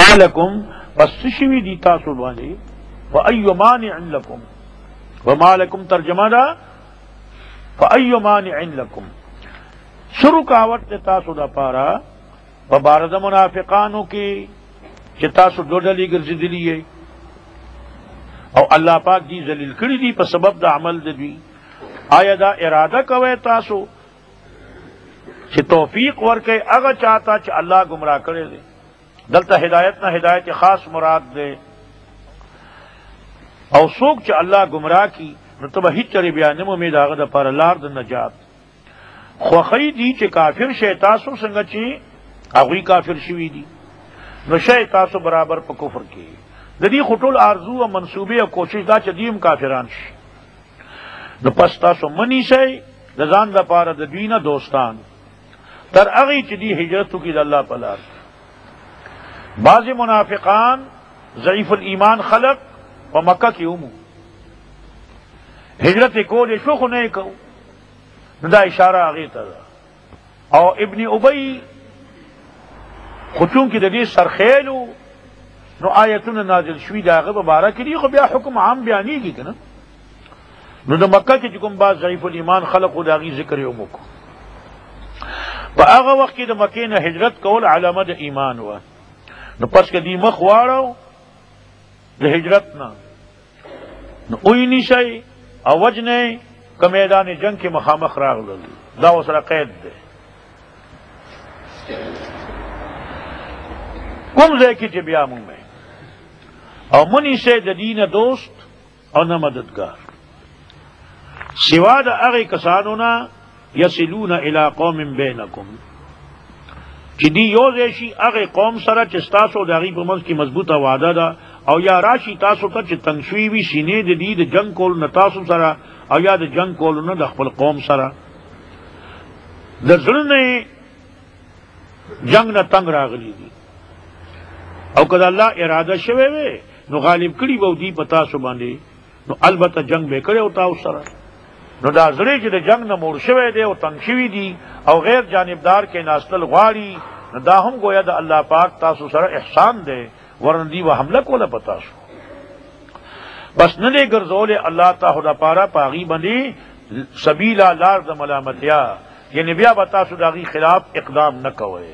مالکم پس شوی دی تاسو باندې فأي مانع لکم ومالکم ترجمہ دا فأي مانع لکم شروع کاوت تاسو دا پارا فبارد منافقانو کی چې تاسو ډوډلی ګرځېدلی او الله پاک دی ذلیل کړی دی په سبب د عمل د دوی آیا دا اراده کوي تاسو چې توفیق ورکړي هغه چاته چې الله گمراه کړی دی دلته ہدایت نہ ہدایت خاص مراد دے او څوک چې الله گمراه کی نو ته به هیڅ چرې بیا نه امید هغه د پر لار د نجات خوخی دی چې کافر شي تاسو څنګه چې هغوی کافر شوي دي نو شي تاسو برابر په کفر کې د دې خټول آرزو او منصوبې او کوشش دا چې دیم کافران شي نو پس تاسو منی شي د ځان لپاره د دوی نه دوستان تر هغه چې دی هجرت وکړي د الله په لار بعض منافقان ضعیف الایمان خلق و مکہ کی امو ہجرت کول شو خو نه کو دا اشاره هغه ته او ابن ابی خطون کی د دې سرخیلو نو آیتونه نازل شوی داغه مبارک دي خو بیا حکم عام بیانېږي کنه نو د مکہ کې کوم بعض ضعیف الایمان خلق او داغي ذکر یې وکړو په هغه وخت کې د مکې نه هجرت کول علامه د ایمان و نو پس که دی مخ واړو د هجرت نه نو اوی نشي او وجنه که میدان جنگ کې مخامخ راغلل دا وسره قید ده کوم ځای کې چې بیا مونږ او منی شه د دین دوست او نه مددگار سوا د هغه کسانو نه یصلون الی قوم بینکم چې دی یو ځای شي هغه قوم سره چې تاسو د هغې په منځ کې مضبوطه وعده ده او یا راشي تاسو ته چې تنګ شوي وي سینې د دې د جنګ کولو نه تاسو سره او یا د جنګ کولو نه د خپل قوم سره د زړه نه جنګ نه تنګ راغلي دي او که د الله اراده شوی وي نو غالب کړي به دوی په تاسو باندې نو البته جنګ به کړی او تاسو سره نو دا زړه چې د جنگ نه موړ شوی دی او تنګ شوي دي او غیر جانبدار کې ناستل غواړي نو دا هم گویا د الله پاک تاسو سره احسان دی ورنه دی و حمله کوله په تاسو بس نه دی ګرځولې الله تعالی د پاره په هغې باندې سبیلا لار د ملامتیا یعنی بیا به تاسو د هغې خلاف اقدام نه کوئ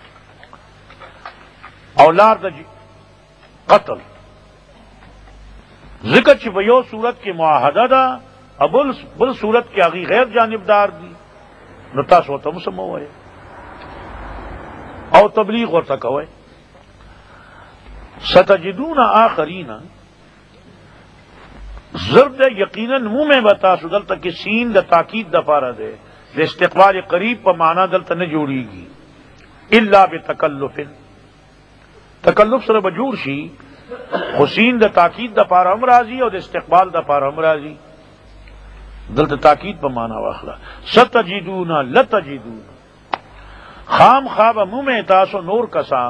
او لار د قتل ذکر چې په یو صورت کې معاهده ده بل صورت کې هغې غیر جانبدار دي نو تاسو ورته هم څه مه وایئ او تبلیغ ورته کوئ ستجدون آخرین زرد یقینا منہ میں بتاسو دلتا کہ سین دا تاکید دا پارا دے دا استقبال قریب پا معنی دلتا نہ جوڑی گی الا بتکلف تکلف سر بجور شی حسین دا تاکید دا پارا امراضی اور دا استقبال دا پارا امراضی دلتا تاکید پا معنی واخلا ستجدون لتجدون خام خواب منہ میں تاسو نور کسان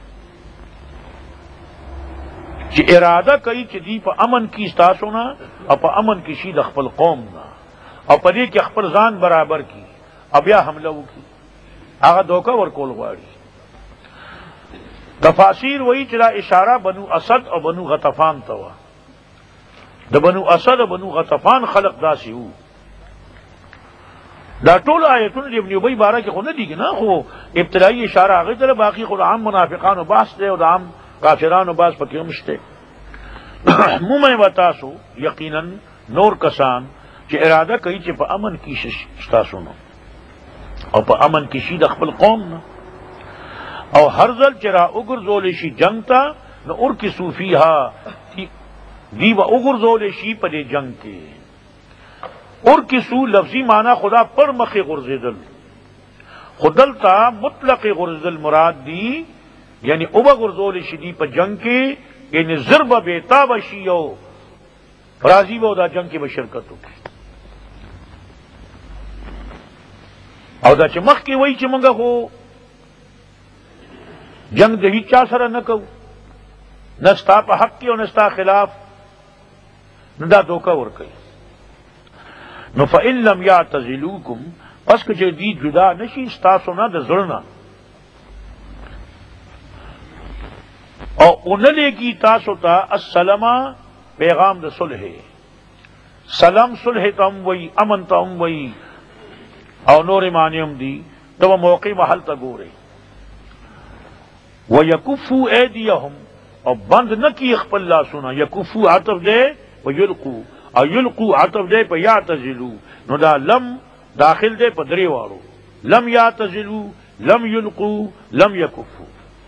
چې اراده کوي چې دی په امن کې ستاسو نه او په امن کې شي د خپل قوم نه او په دې کې خپل ځان برابر کی او بیا حمله وکړي هغه دوکه ورکول غواړي تفاسیر وایي چې دا اشاره بنو اسد او بنو غطفان ته وه د بنو اسد او بنو غطفان خلق داسې وو دا ټول آیتونه د ابن ابی باره کې خو نه دي نه خو ابتدایي اشاره هغې ته باقي خو د عام منافقانو بحث دی او د عام کافرانو باز پکې هم شته مومن و تاسو یقینا نور کسان چې اراده کوي چې په امن کې ستاسو نه او په امن کې شي د خپل قوم نه او هر ځل چې را وګرځول شي جنگ ته نو ارکسو فیها دی به وګرځول شي په دې جنگ کې ارکسو لفظي معنی خدا پر مخې غورځېدل خو دلته مطلق غورځېدل مراد دی یعنی اوبا غرزول شدی پا جنگ کی یعنی ضرب بیتاب شیو راضی با دا جنگ کی بشرکتو کی او دا چه مخ کی وی چه منگا خو جنگ دا ہی چا سر نکو نستا پا حق کی و نستا خلاف ندا دوکا ورکی نو فَإِن لَمْ يَعْتَزِلُوكُمْ پس کچھ دی جدا نشی ستاسو نا دا زرنا او انلی کی تاسو تا السلام پیغام د صلح، سلام صلح تم وئی، امن تم وئی، او نور مانیم دی تو موقع محل تا گورے. وَيَكُفُّوا أَيْدِيَهُمْ، اور بند نہ کی خپل لاسونا، یکفو عطف دے ویلقو، او یلقو عطف دے پا یعتزلو، نو دا لم داخل دے پا دری وارو، لم یعتزلو، لم یلقو، لم یکفو.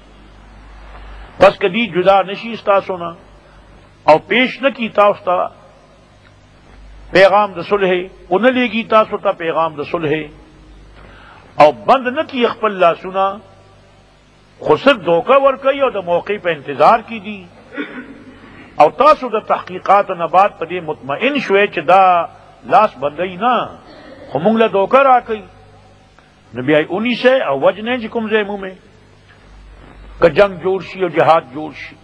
پس کدی جدا نشی استاسونا او پیش نہ کی تاستا پیغام د صلح، ان لے گی تاسو تا پیغام د صلح، او بند نہ کی خپل لاسونا، خود صرف دھوکہ ورکئی اور دا موقع پہ انتظار کی دی، او تاسو دا تحقیقات و نبات پہ دی مطمئن شوئے چھ دا لاس بندئی نا خو مونگ لا دھوکہ راکئی نبی آئی انہی سے او وجنے جکم زیمو میں کہ جنگ جوڑ شی او جہاد جوڑ شی.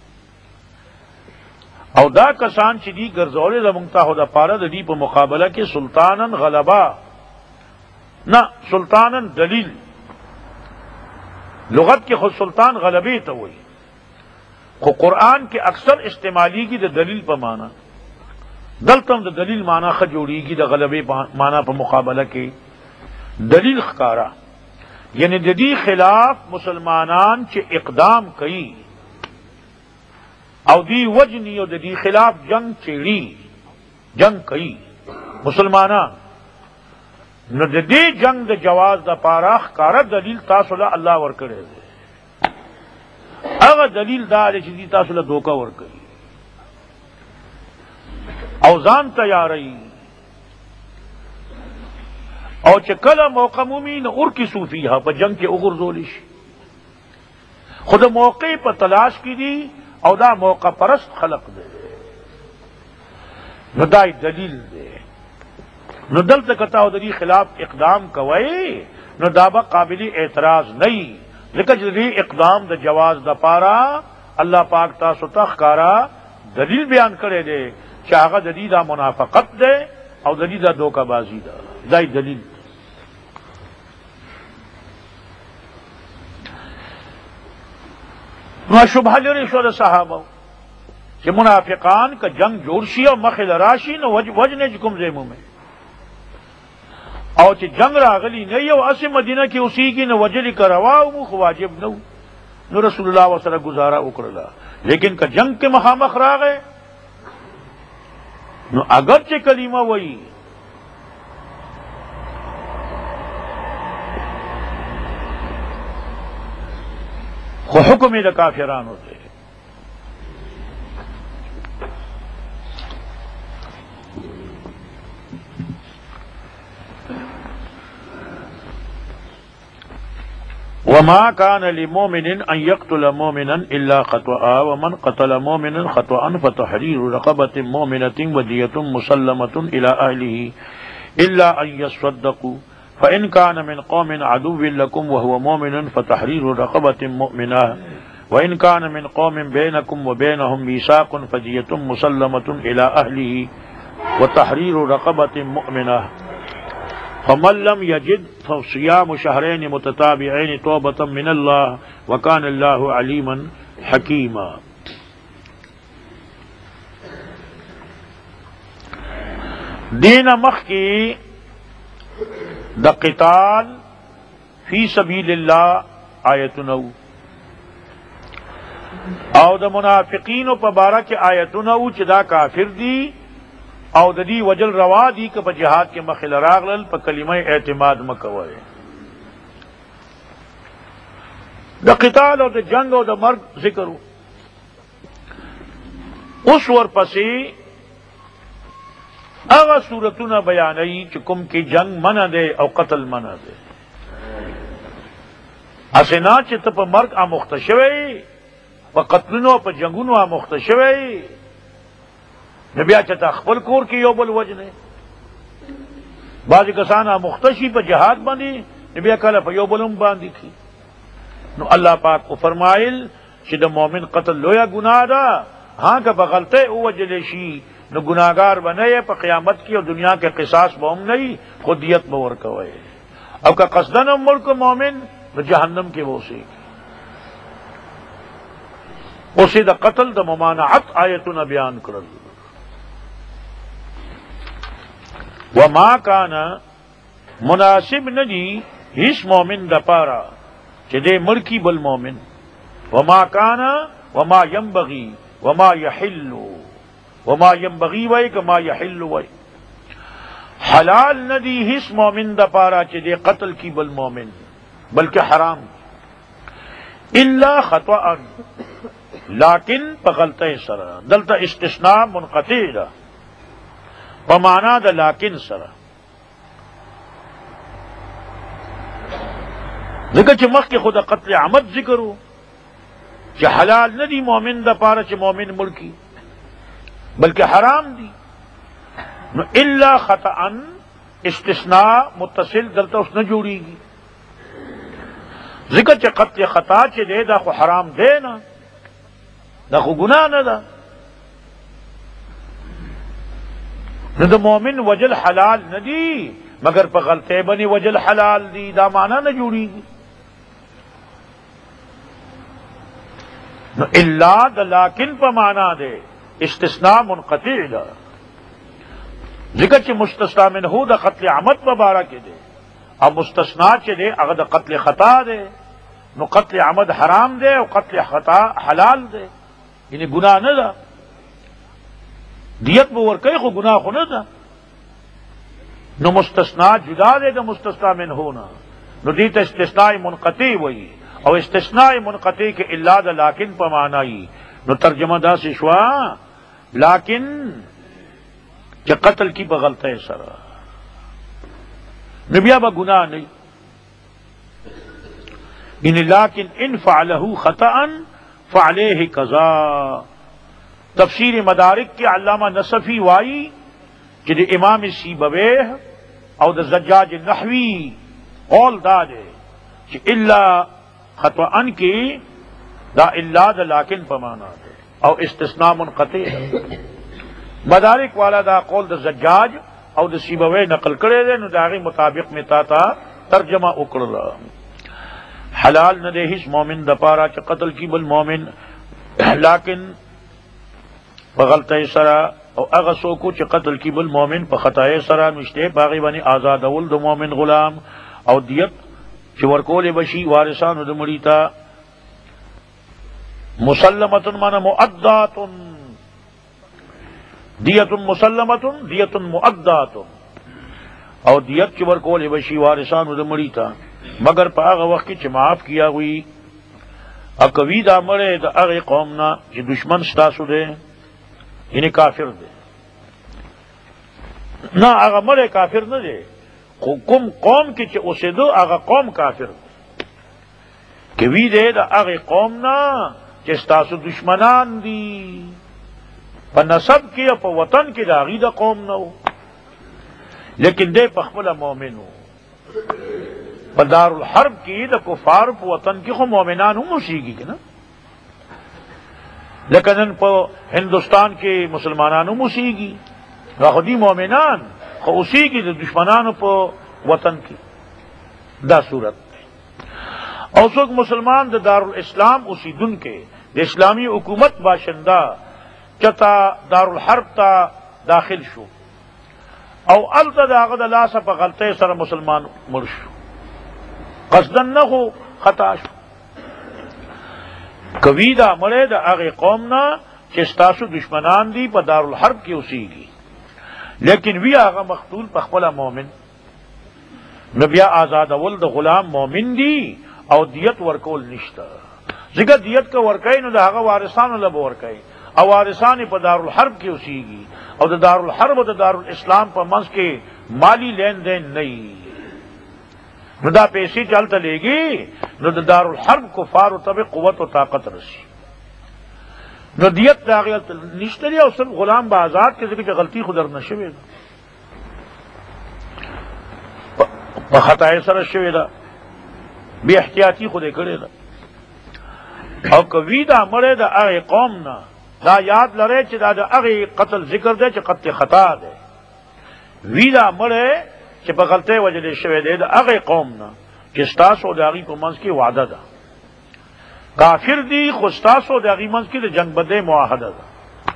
او دا کسان چھ دی گرزولے دا منگتا ہو دا پارا دا دی پہ مقابلہ کے سلطانن غلبہ نہ سلطانن دلیل، لغت کے خود سلطان غلبے تو ہوئی، خو قرآن کے اکثر استعمالی کی دا دلیل پہ مانا، دلتم دا دلیل مانا خجوڑی کی دا غلبے مانا پہ مقابلہ کے دلیل خکارا، یعنی جدی خلاف مسلمانان چے اقدام کئی او دی وجنی او دی خلاف جنگ چیڑی جنگ کئی مسلمانان، نو دی جنگ دا جواز دا پارا خکارا دلیل تاسولا اللہ ورکڑے دے، اگر دلیل دا دے چیزی تاسولا دھوکہ ورکڑی اوزان تیاری او چکل موقع مومین اور کی صوفی ہا پا جنگ کے اگر زولش خود موقع پا تلاش کی دی او دا موقع پرست خلق دے، نو دائی دلیل دے، نو دل تکتا ہو دلی خلاف اقدام کوئے نو دابا قابل اعتراض نہیں، لیکن جدی اقدام دا جواز دا پارا اللہ پاک تاسو تخکارا دلیل بیان کرے دے چاہا دلی دا منافقت دے او دلی دا دھوکہ بازی دا دائی دلیل. نو شبہ لرے شو صحابہ کہ منافقان کا جنگ جوڑشی اور مخل راشی نو وجنے جکم زیمو میں او چی جنگ راغلی نہیں او اسی مدینہ کی اسی کی نو وجلی کا رواو مو خواجب نو رسول اللہ و صلی گزارا اکرلا، لیکن کا جنگ کے مخامخ راغے نو اگرچہ کلمہ وئی خو حکم دا کافران ہوتے. وما كان لمؤمن ان يقتل مؤمنا الا خطأ ومن قتل مؤمنا خطأ فتحرير رقبة مؤمنة ودية مسلمة الى اهله الا ان يصدقوا فإن كان من قوم عدو لكم وهو مؤمن فتحرير رقبة مؤمنة وإن كان من قوم بينكم وبينهم ميثاق فدية مسلمة إلى أهله وتحرير رقبة مؤمنة فمن لم يجد فصيام شهرين متتابعين توبة من الله وكان الله عليما حكيما. دین مخ کی دا قتال فی سبیل اللہ آیت نو او دا منافقین و پبارہ کے آیت نو چدا کافر دی او دا دی وجل روا دی کہ پا جہاد کے مخل راغلل پا کلمہ اعتماد مکوئے. دا قتال او دا جنگ او دا مرگ ذکرو اس ور پسی اغا صورتنا بیانئی چکم کی جنگ منع دے او قتل منع دے اسنا چت پا مرگ آمخت شوئی پا قتلنو پا جنگونو آمخت شوئی نبیا چتا خپل کور کی یو بل وجنے بعضی کسان آمخت شی پا جہاد باندی نبیا کالا پا یو بلم باندی تھی. نو اللہ پاک کو فرمائل چی دا مومن قتل لویا گناہ دا ہاں کا بغلطے او وجلے شی نو گناہگار بنے پا قیامت کی اور دنیا کے قصاص بہم نہیں خودیت بور کوئے اب کا قصدن ملک مومن نو جہنم کے وہ سے اسے دا قتل دا ممانعت آیتنا بیان کرل. وما کانا مناسب ندی ہس مومن دا پارا چہ دے ملکی بل مومن. وما کانا وما ینبغی وما یحل وما ینبغی وئی کما یحل وئی. حلال ندی ہس مومن دا پارا چہ دے قتل کی بل مومن بلکہ حرام. الا خطأ لیکن پغلطہ سرا دلتا استثناء منقطع دا بمعنی دا لیکن سرا. ذکر چھ مخ کے خدا قتل عمد ذکرو چھ حلال ندی مومن دا پارا چھ مومن ملکی بلکہ حرام دی. نو الا خطأ استثناء متصل دلتا اس نہ جوڑی گی. ذکر چھ قتل خطا چھ دے دا خو حرام دے نا دا خو گناہ نہ دا. نو دا مومن وجل حلال ندی مگر پا غلطے بنی وجل حلال دی دا معنی نہ جوڑی گی. نو الا دا لیکن پا معنی دے استثناء منقطع دا. ذکر چھ مستثنیٰ منہو دا قتل عمد مبارہ کے دے اب مستثنیٰ چھ دے اگر دا قتل خطا دے نو قتل عمد حرام دے اور قتل خطا حلال دے یعنی گناہ نہ دا. دیت بور کئی خو گناہ خو نہ دا. نو مستثنیٰ جدا دے دا مستثنیٰ من ہونا نو دیتا استثناء منقطع وئی اور استثناء منقطع کے اللہ دا لیکن پا معنی. نو ترجمہ دا سے شوا لیکن کہ قتل کی بغلطہ سرا نبیا با گناہ نہیں. لیکن ان فعلہ خطأ فعلیہ قضا. تفسیر مدارک کے علامہ نصفی وائی کہ دے امام سیبویہ او دا زجاج نحوی قول دا دے کہ الا خطأ کی دا الا دا لیکن پمانا دے او استثناء منقطع. مدارک والا دا قول دا زجاج او دا سیبویہ نقل کرے دے نو داغی مطابق میں تا ترجمہ اکڑ. حلال نہ دے ہس مومن دا پارا چ قتل کی بل مومن لیکن بغلطہ سرا او اغسو کو چ قتل کی بل مومن پا خطائے سرا مشتے باغی بنی آزاد اول دا مومن غلام او دیت چ ورکول بشی وارثان دا مریتا مسلمت مانا مؤدات دیت مسلمت دیت مؤدات او دیت چ ورکول بشی وارثان دا مریتا مگر پا آغا وقت چھ معاف کیا ہوئی. اکوی دا مرے دا اغی قومنا چھ دشمن ستاسو دے یعنی کافر دے نا آغا مرے کافر نہ دے کم قوم کی چھ اسے دو آغا قوم کافر دے کوی دے دا اغی قومنا چھ ستاسو دشمنان دی پا نسب کی پا وطن کی دا اغی دا قوم نہ ہو لیکن دے پخبلا مومن ہو. دار الحرب کی دا کفار پو وطن کی خو مومنان ہوں موسیقی کی نا لیکن ان پو ہندوستان کے مسلمانان ہوں موسیقی خودی مومنان خو اسی کی دا دشمنان پو وطن کی دا صورت. اور سوک مسلمان دا دار الاسلام اسی دن کے دا اسلامی حکومت باشندہ چتا دار الحرب تا داخل شو او التا دا غد اللہ سا پا غلطے سر مسلمان مرشو قصدن نہ ہو خطا شو. کوی دا مرے دا اغی قومنا چستاسو دشمنان دی پا دار الحرب کی اسی گی لیکن وی آغا مقتول پخپلا مومن نبیا آزاد اول دا غلام مومن دی او دیت ورکول نشتا. ذکر دیت کا ورکائی نو دا آغا وارثان لب ورکائی او وارثان پا دار الحرب کی اسی گی او دا دار الحرب و دا دار الاسلام پا منز کے مالی لین دین نہیں نو دا پیسی چلتا لے گی نو دا دار الحرب کفار و طبع قوت و طاقت رسی نو دیت داغیت نشتری او صرف غلام با آزاد کے ذکر کہ غلطی خودر نشوے دا پا خطائے سر شوے دا بی احتیاطی خودے کرے دا او کوی دا مرے دا اغی قومنا دا یاد لرے چی دا اغی قتل ذکر دے چی قتل خطا دے وی دا مرے کہ پا غلطے وجہ شوے دے دا اغی قومنا کہ ستاسو دا اغی پا منز کی وعدہ دا کافر دی خستاسو داغی منز کی جنگ بدے معاہدہ دا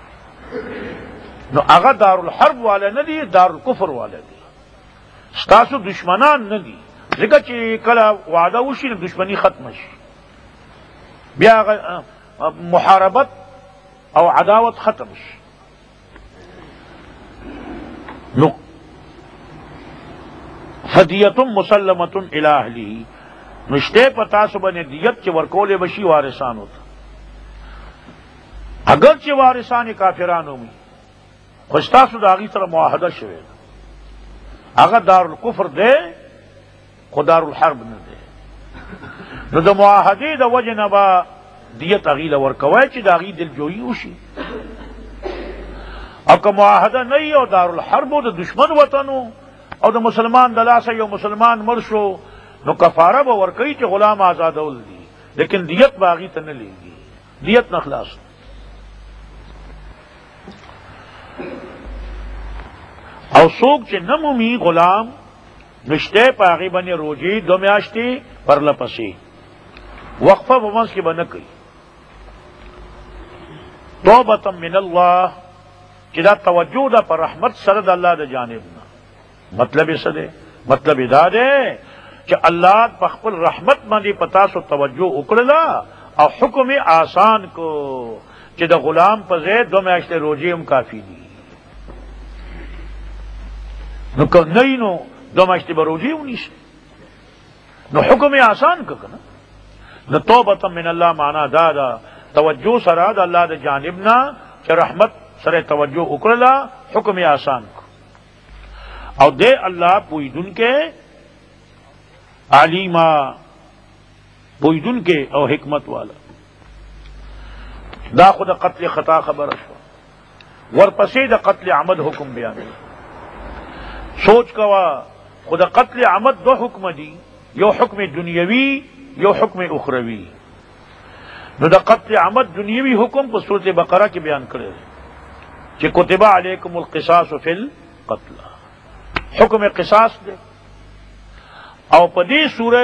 نو اغا دار الحرب والے نہ دی دار الکفر والے دی ستاسو دشمنان نہ دی ذکر چی کلا وعدہ وشی نو دشمنی ختم شی بیا محاربت او عداوت ختم شی نو فدیتم مسلمت الی اہلہ نشتے پتا سبن دیت چی ورکول بشی وارثان ہوتا اگر چی وارثان کافرانو می خوشتاسو داغی طرح معاہدہ شوید اگر دار الکفر دے خود دار الحرب نہ دے نو دا معاہدی دا وجہ نبا دیت اغیل ورکوائی چی داغی دل جوئی اوشی او که معاہدہ نہیں او دار الحرب دا دشمن وطنو او دا مسلمان دلاسا یو مسلمان مرشو نو کفارہ با ورکی چی غلام آزادول دی لیکن دیت باغی تا نہ لے گی دیت نخلاص او سوک چی نمومی غلام نشتے پاغی بنی روجی دو میاشتی پر لپسی وقفہ بمنس کی بنکی توبتا من اللہ چی دا توجہ دا پر رحمت سرد اللہ دا جانبنا مطلب اس دے مطلب ادا دے کہ اللہ پخپل رحمت مندی پتاسو توجہ اکڑلا اور حکم آسان کو کہ دا غلام پزے دو میاشتے روجی ہم کافی دی نو نئی نو دو میاشتے بروجی ہوں نیشتے نو حکم آسان کا کنا نو توبتا من اللہ مانا دادا توجہ سراد اللہ دا جانبنا کہ رحمت سر توجہ اکڑلا حکم آسان کو اور دے اللہ پویدن کے علیما پویدن کے او حکمت والا دا خود قتل خطا خبر شو ورپسی دا قتل عمد حکم بیان سوچ کوا خود قتل عمد دو حکم دی یو حکم دنیاوی یو حکم اخروی نو دا قتل عمد دنیاوی حکم پر سورۃ بقرہ کی بیان کرے کہ کتب علیکم القصاص فی القتل حکم قصاص دے او پدی سورہ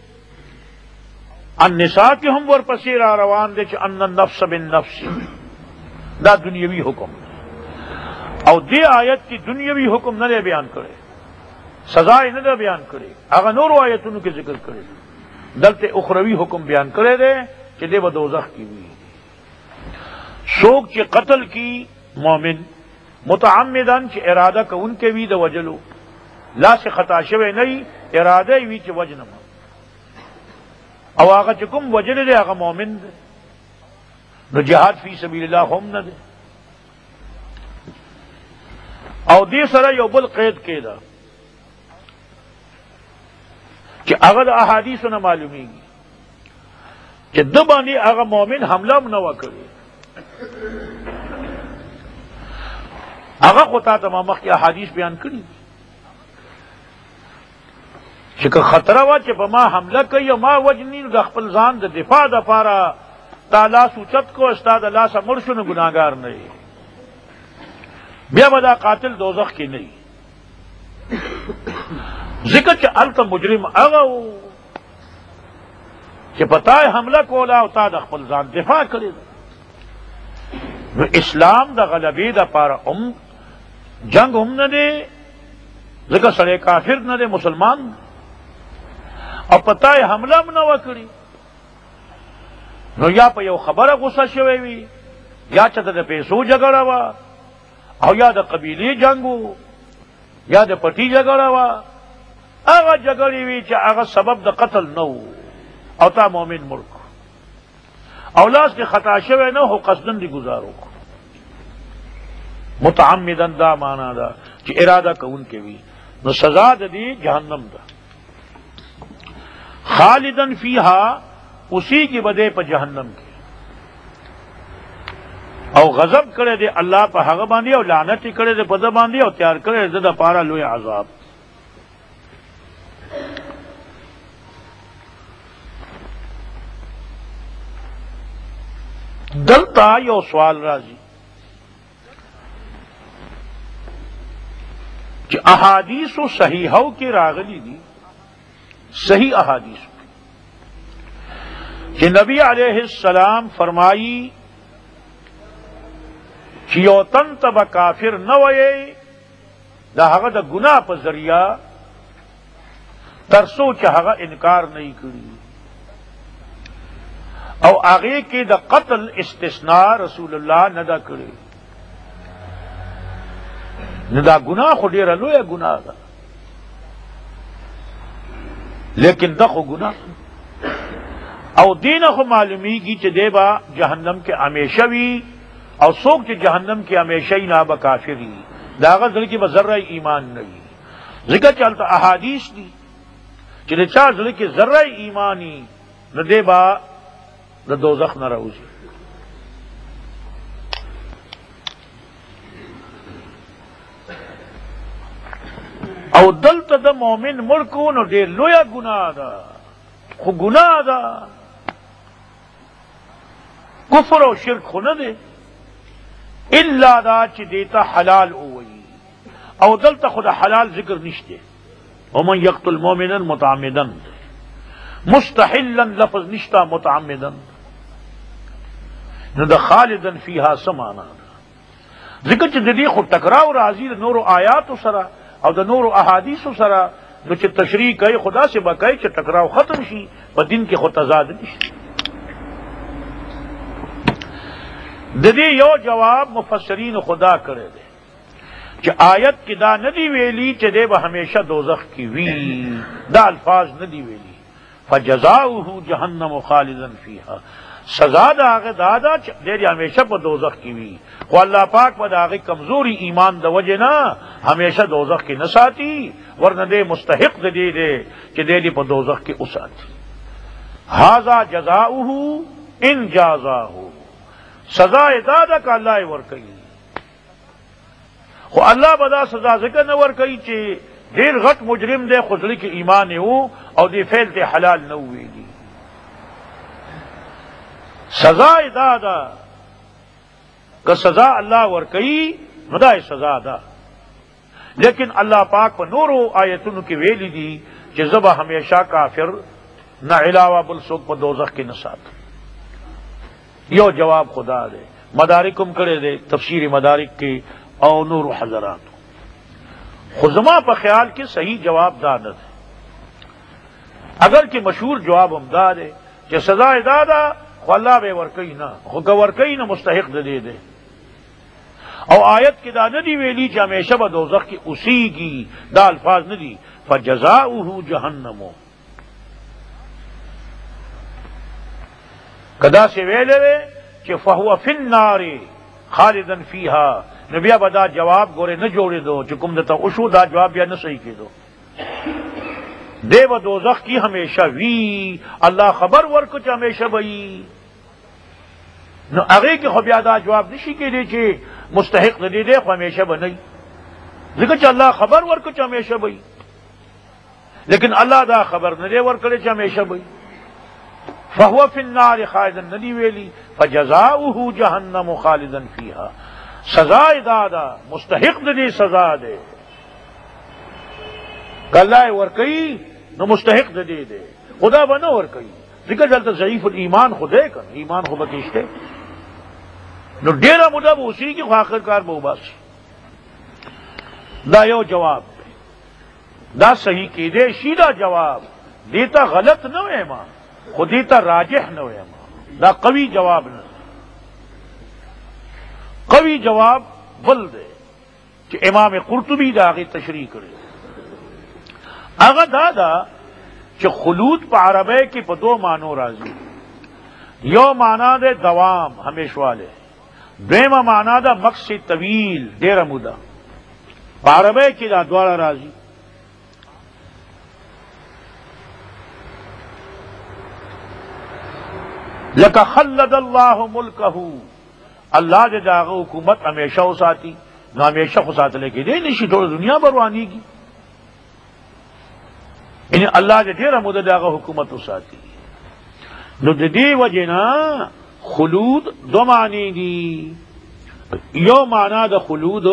النساء کی ہم ورپسی را روان دے چھ ان النفس بالنفس دا دنیاوی حکم او دی آیت کی دنیاوی حکم نہ بیان کرے سزائے نہ بیان کرے اگر نور آیتوں کے ذکر کرے دلتے اخروی حکم بیان کرے دے کہ دے بدوزخ کی ہوئی شوق چ قتل کی مومن متعمدن چ ارادہ کا ان کے بھی دا وجلو لا سے خطا شوے نہیں ارادہ وی چ وجنم او آغا چکم وجل دے آغا مومن دے نو جہاد فی سبیل اللہ ہم نہ دے او دی سرا یو بل قید کے دا کہ اگر احادیث نہ معلومی گی کہ دبانی اگر مومن حملہ نہ کرے اگر خطا تمام کی احادیث بیان کری کہ خطرہ وا کہ ما حملہ کئی ما وجنی خپل ځان د دفاع د پارا تعالی سوچت کو استاد اللہ سے مرشن گناہگار نہیں بیا بدا قاتل دوزخ کی نہیں ذکر کہ الت مجرم اغو کہ پتا ہے حملہ کو لا استاد خپل ځان دفاع کرے اسلام دا غلبی دا پارا جنگ ہم نہ دے ذکر سڑے کافر نہ دے مسلمان اور پتہ ہے حملہ نہ وکڑی نو یا پہ یو خبر غصہ شوی وی یا چت د پیسو جگڑا وا او یا د قبیلی جنگو یا د پٹی جگڑا وا اغا جگڑی وی چا اغا سبب د قتل نو او تا مومن ملک اولاس کے خطا شوی نہ ہو قصدن دی گزارو متعمدن دا مانا دا کہ ارادہ کون کے بھی نو سزا دی جہنم دا خالدن فیہا اسی کی بدے پہ جہنم کے او غضب کرے دے اللہ پہ حق باندھی اور لعنت کرے دے پدہ باندھی اور تیار کرے دے پارا لوی عذاب دلتا یو سوال راضی کہ احادیث و صحیحوں کی راغلی دی صحیح احادیث کہ نبی علیہ السلام فرمائی چې یو تن ته به کافر نه وایي د هغه د ګناه په ذریعه تر څو چې هغه انکار نه کړي او هغې کې د قتل استثناء رسول الله نه ده کړې نو دا ګناه خو ډېره لویه ګناه ده لیکن دا خو ګناه او دینه خو معلومیږي چې دی به جهنم کې همیشه وي او څوک چې جهنم کې همیشه نه به کافر وي د هغه زړه کې به ذره ایمان نه وي ځکه چې هلته احادیث دي چې د چا زړه کې ذره ایمانی نو دی به د دوزخ نه راوځي او دلته د مؤمن مړکو نو ډېر لویه ګناه ده خو ګناه ده کفر او شرک خو نه دی الا دا چې دیتا حلال ووایي او دلته خو د حلال ذکر نشته ومن یقتل مؤمنا متعمدا مستحلا لفظ نشتا متعمدا نو د خالدا فیها سمانا ذکر چې د دې خو ټکراو راځي د نورو آیاتو سره او د نورو احادیثو سره نو چې تشریح کوي خدا سے بکای چې ټکراو ختم شي په دین کې خو تضاد نشته د دې یو جواب مفسرین خدا کړی دی چې آیت کې دا ندی ویلی چې دی به همیشه دوزخ کې وي دا الفاظ ندی ویلی فجزاؤه جهنم خالدا فیها سزا دا هغه دا ده چې دی همیشه په دوزخ کې وي خو الله پاک په د هغې کمزوري ایمان د وجې نه همیشه دوزخ کې نه ساتي ورنه دی مستحق د دې دی چې دی په دوزخ کې وساتي هذا جزاؤه ان جازاه سزا دا ده که الله یې ورکوي خو الله به دا سزا ځکه نه ورکوي چې ډېر غټ مجرم دی خو زړه کې ایمان یې و او دې فعل ته حلال نه وویلي سزا دا ده که سزا الله ورکوي نو دا سزا ده لیکن الله پاک په نورو آیتونو کې ویلي دي چې زه به همیشه کافر نه علاوه بل څوک په دوزخ کې نه ساتم یو جواب خدا دے مدارکم کرے دے تفسیر مدارک کے او نور حضرات خزما په خیال کے صحیح جواب دانت ہے اگر کہ مشہور جواب ہم دا دے کہ سزا دادا خو اللہ بے ورکی نہ خو کہ ورکی نہ مستحق دے دے او آیت کی دا ندی ویلی چې ہمیشہ به دوزخ کی اسی کی دا الفاظ ندی فجزاؤه جہنم کدا سے ویلے کہ فہو فی النار خالدا فیہا نبیا بدا جواب گورے نہ جوڑے دو چکم دتا اشو دا جواب یا نہ صحیح کے دو دے و دوزخ کی ہمیشہ وی اللہ خبر ورکو چا ہمیشہ بئی نو اگے کے خبیا دا جواب نشی کے دے چھے مستحق دے دے خو ہمیشہ بنئی لیکن چا اللہ خبر ورکو چا ہمیشہ بئی لیکن اللہ دا خبر نہ دے ورکڑے چا ہمیشہ بئی فهو فی النار خالدا ندی ویلی فجزاؤه جہنم خالدا فیہا سزا دادا مستحق دی سزا دے اللہ ورکئی نو مستحق دے دے خدا بنا ورکئی ذکر جلتا ضعیف الایمان خودے کن ایمان خو بکشتے نو ڈیرا مدب اسی کی آخر کار بہباسی دا یو جواب دے دا صحیح کی دے شیدہ جواب دیتا غلط نو ایمان خودی تا راجح نہ ہوئے دا قوی جواب نہ قوی جواب بل دے کہ امام قرطبی دا آگے تشریح کرے آگا دادا کہ خلود پا عربے کی پا دو معنو راضی یو معنی دے دوام ہمیش والے دویمہ معنی دا مقصد طویل دیر مدہ پا عربے کی دا دوارا راضی لکا خلد اللہ ملکہ اللہ دے داغ حکومت ہمیشہ ہو ساتی نہ ہمیشہ ہو سات لے کے دے نشی تھوڑا دنیا بروانی کی یعنی اللہ دے دیر مدد داغ حکومت ہو ساتی نو دی وجہ نا خلود دو معنی دی یو معنی دا خلود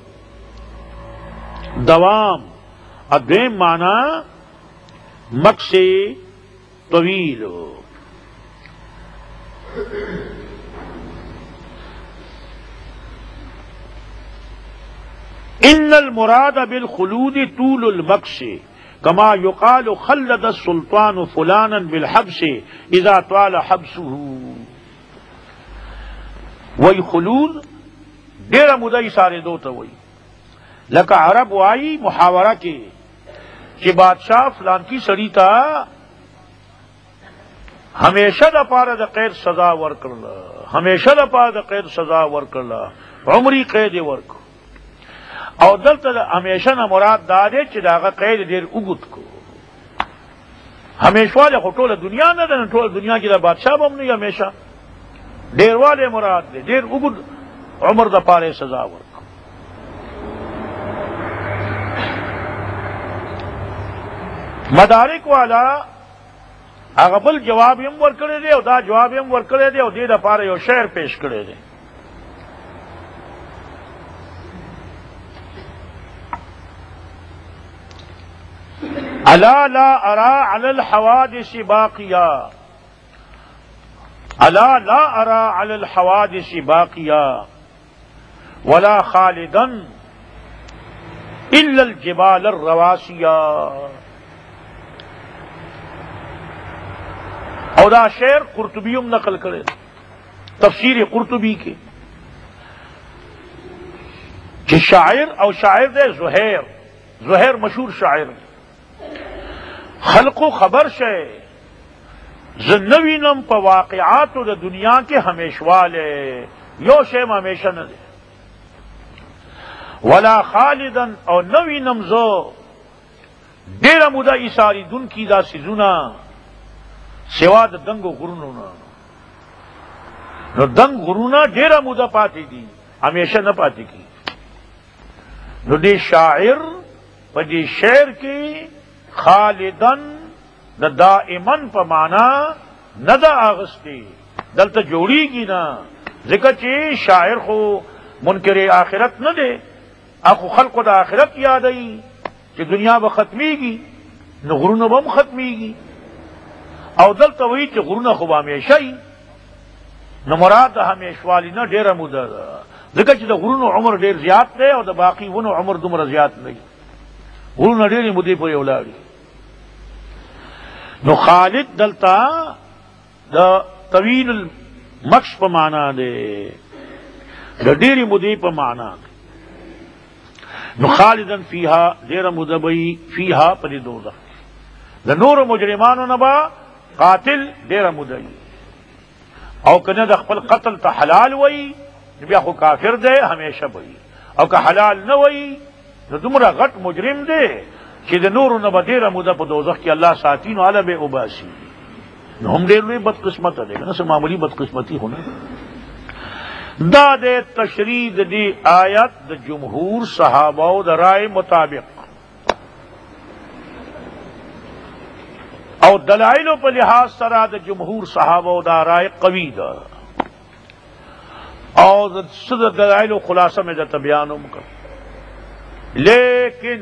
دوام ادویم معنی مقصد طویل ان المراد بالخلود طول المکث کما یقال خلد السلطان فلانا بالحبس اذا طال حبسه. وہی خلود ڈیرا مدعی سارے دو تو وہی لکا عرب وائی محاورہ کے کہ بادشاہ فلان کی سڑی تا ہمیشہ دا پارا دا قید سزا ورکرلا، ہمیشہ دا پارا دا قید سزا ورکرلا، عمری قید ورک. او دلتا دا ہمیشہ نا مراد دادے چی داغا قید دیر اگت کو. ہمیشہ والے خطول دنیا نا دا طول دنیا کی دا بادشاہ بم نہیں، ہمیشہ دیر والے مراد دے دیر اگت عمر دا پارے سزا ورک. مدارک والا اغبل جواب یم ور کرے دے او دا جواب یم ور کرے دے او دے دا پارے یو شعر پیش کرے دے. الا لا ارى على الحوادث باقيا، الا لا ارى على الحوادث باقيا ولا خالدا الا الجبال الرواسيا. اور دا شعر قرطبیم نقل کرے تفسیر قرطبی کے کہ شاعر او شاعر دے زہیر، زہیر مشہور شاعر خلق و خبر شے زنوینم پا واقعات دا دنیا کے ہمیشوالے یو شیم ہمیشہ نہ دے ولا خالدن او نوینم زو دیر مدہ اساری دن کی دا سزونا سوا دا دنگ و غرونونا. نو دنگ غرونا ڈیرا مدہ پاتی دی ہمیشہ نہ پاتی کی. نو دے شاعر پا دے شعر کی خالدن دا دائمن پا مانا نہ دا آغستی دلتا جوڑی گی نا ذکر چی شاعر خو منکر آخرت نہ دے اخو خلق دا آخرت یاد آئی کہ دنیا با ختمی گی نو غرون بم ختمی گی او دلتا وہی کہ غرون خوب ہمیشہ ہی نو مراد دا ہمیشوالی نا ڈیرا مدہ دا ذکر چی دا غرون عمر ڈیر زیاد دے او دا باقی ونو عمر دمر زیاد نہیں غرون ڈیری مدی پر اولادی. نو خالد دلتا دا طویل المکش پا مانا دے دا ڈیری مدی پا مانا دے. نو خالدن فیہا دیر مدبئی فیہا پدی دوزخ دا نور مجرمانو نبا قاتل دیر مدئی او کنے دا خپل قتل تا حلال وئی نبیا خو کافر دے ہمیشہ بئی او کہ حلال نہ وئی نو دمرا غٹ مجرم دے کہ دا نور نبا دیر مدہ پا دوزخ کی اللہ ساتین والا بے اباسی. نو ہم دیر لئے بدقسمت دے گا نا معمولی بدقسمتی ہونا. دا دے تشرید دی آیت دا جمہور صحابہ دا رائے مطابق او دلائلوں پر لحاظ سرا دا جمہور صحابہ دا رائے قوی دا اور صدر دلائلوں خلاصہ میں دا تبیانوں کا. لیکن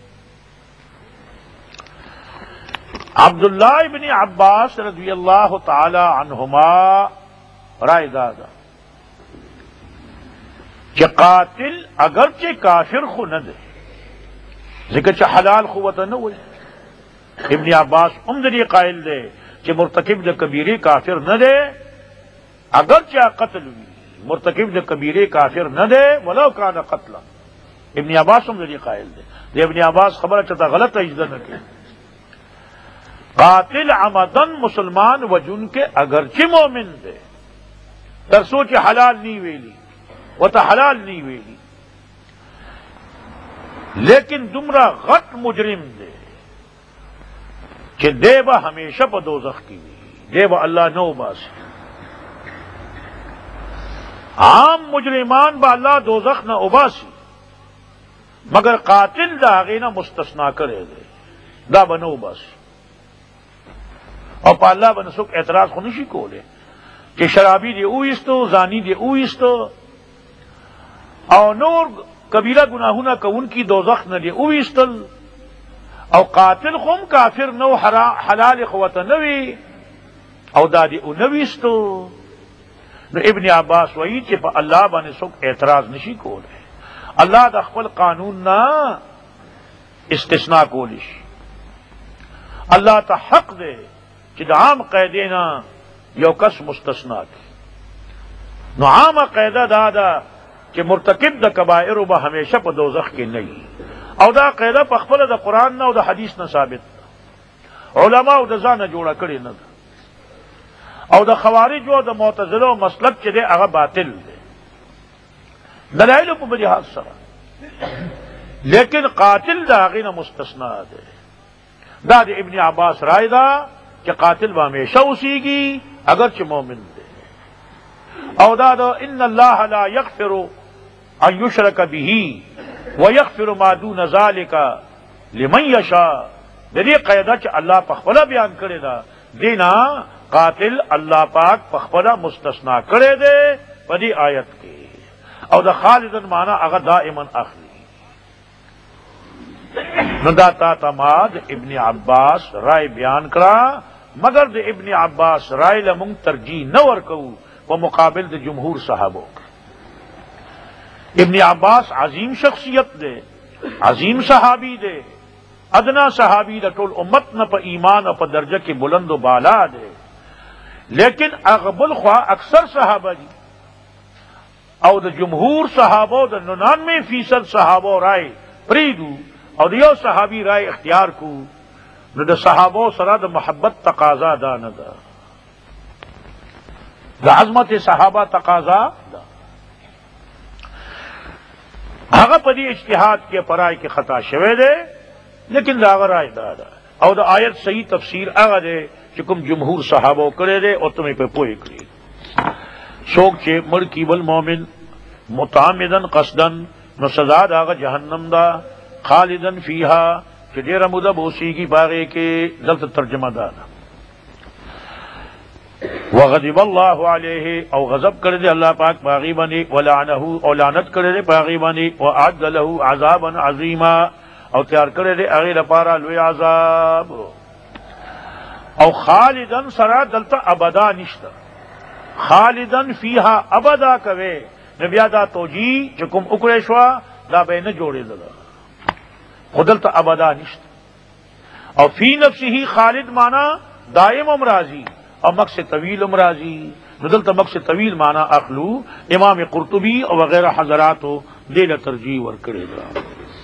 عبداللہ ابن عباس رضی اللہ تعالی عنہما رائے دادا کہ قاتل اگرچہ کافر خو نہ دے ذکر چہ حلال خوت نہ ہوئی. ابن عباس عمدنی قائل دے کہ مرتکب دا کبیرے کافر نہ دے اگرچہ قتل ہوئی مرتکب دا کبیرے کافر نہ دے ولو کان قتلا. ابن عباس عمدنی قائل دے ابن عباس خبر چتا غلط اجدہ نہ کہ قاتل عمدن مسلمان وجن کے اگرچہ مومن دے ترسو چ حلال نہیں ویلی وہ تو حلال نہیں ویلی لیکن دمرا غٹ مجرم دے کہ دے با ہمیشہ پا دوزخ کی دے با اللہ نو باسی. عام مجرمان با اللہ دوزخ نہ اباسی مگر قاتل دا غینا مستثنا کرے دے دا با نو باسی. اور پا اللہ بنسک اعتراض خونشی کو لے کہ شرابی دے اویستو زانی دے اویستو او نور کبیرہ گناہونا کا ان کی دوزخ نہ دے اویستل او قاتل خم کافر نو حلال خوت نوی او دادی او نویستو نو ابن عباس وی چې په الله باندې څوک اعتراض نشي کولی، الله د خپل قانون نه استثناء کولی شي. الله ته حق دی چې د عام قاعدې نه یو کس مستثنا دی. نو عامه قاعده دا ده چې مرتکب د کبائر به همیشه په دوزخ کې نه وي، او دا قاعده په خپله د قرآن نه او د حدیث نه ثابت ده، علماء د ځانه جوړه کړې نه ده. او د خوارج او د معتزله مسلک چې دی هغه باطل دی دلایل په لحاظ سره، لیکن قاتل د هغې نه مستثنا دی. دا د ابن عباس رائے ده کہ قاتل با ہمیشہ اوسیگی اگرچہ مومن دے. او دا ان اللہ لا یغفر ان یشرک به ویغفر ما دون ذلک لمن یشاء. دې قاعده چې الله په خپل بیان کړی دا دینا قاتل اللہ پاک په خپل مستثنا کړی دی په دې آیت کې، او د خالدن معنی هغه دائما اخلي. نو دا تا تماد ابن عباس رائے بیان کرا، مگر د ابن عباس رائے لمنگ ترجیح نہ ورکو وہ مقابل د جمہور صحابوں. ابن عباس عظیم شخصیت دے، عظیم صحابی دے، ادنا صحابی دا ټول امت نہ پا ایمان اور پا درجہ کے بلند و بالا دے، لیکن اغبل خواہ اکثر صحابہ جی او د جمہور صحابہ دا 99% صحابہ رائے پریدو اور دیو صحابی رائے اختیار کو. نو د صحابو سره د محبت تقاضا دا نه ده، د عظمت صحابه تقاضا ده. هغه په دې اجتهاد کې پرای کې خطا شوه ده، لیکن دا هغه رائے ده او د آیت صحیح تفسیر هغه ده چې کوم جمهور صحابو کړی ده او تمه په پوهې کړی. څوک چې مړ کی بل مؤمن متعمدن قصدن نو سزا دا هغه جهنم ده، خالدن فیها کہ دیر مدہ بوسی کی باغے کے غلط ترجمہ دانا. وغضب اللہ علیہ او غضب کر دے اللہ پاک باغی بنی، ولعنہ او لعنت کر دے باغی بنی، واعد له عذابا عظیما او تیار کر دے اغیر پارا لوی عذاب. او خالدن سرا دلتا ابدا نشتا، خالدن فیہا ابدا کوے نبیادا توجی چکم اکریشوا دا بین جوڑے دلا خدلت ابدا نشت. اور فی نفسی خالد مانا دائم امراضی اور مقصد طویل امراضی، ندلت مقصد طویل مانا اخلو. امام قرطبی اور وغیرہ حضرات ہو دل ترجیح ور کرے گا.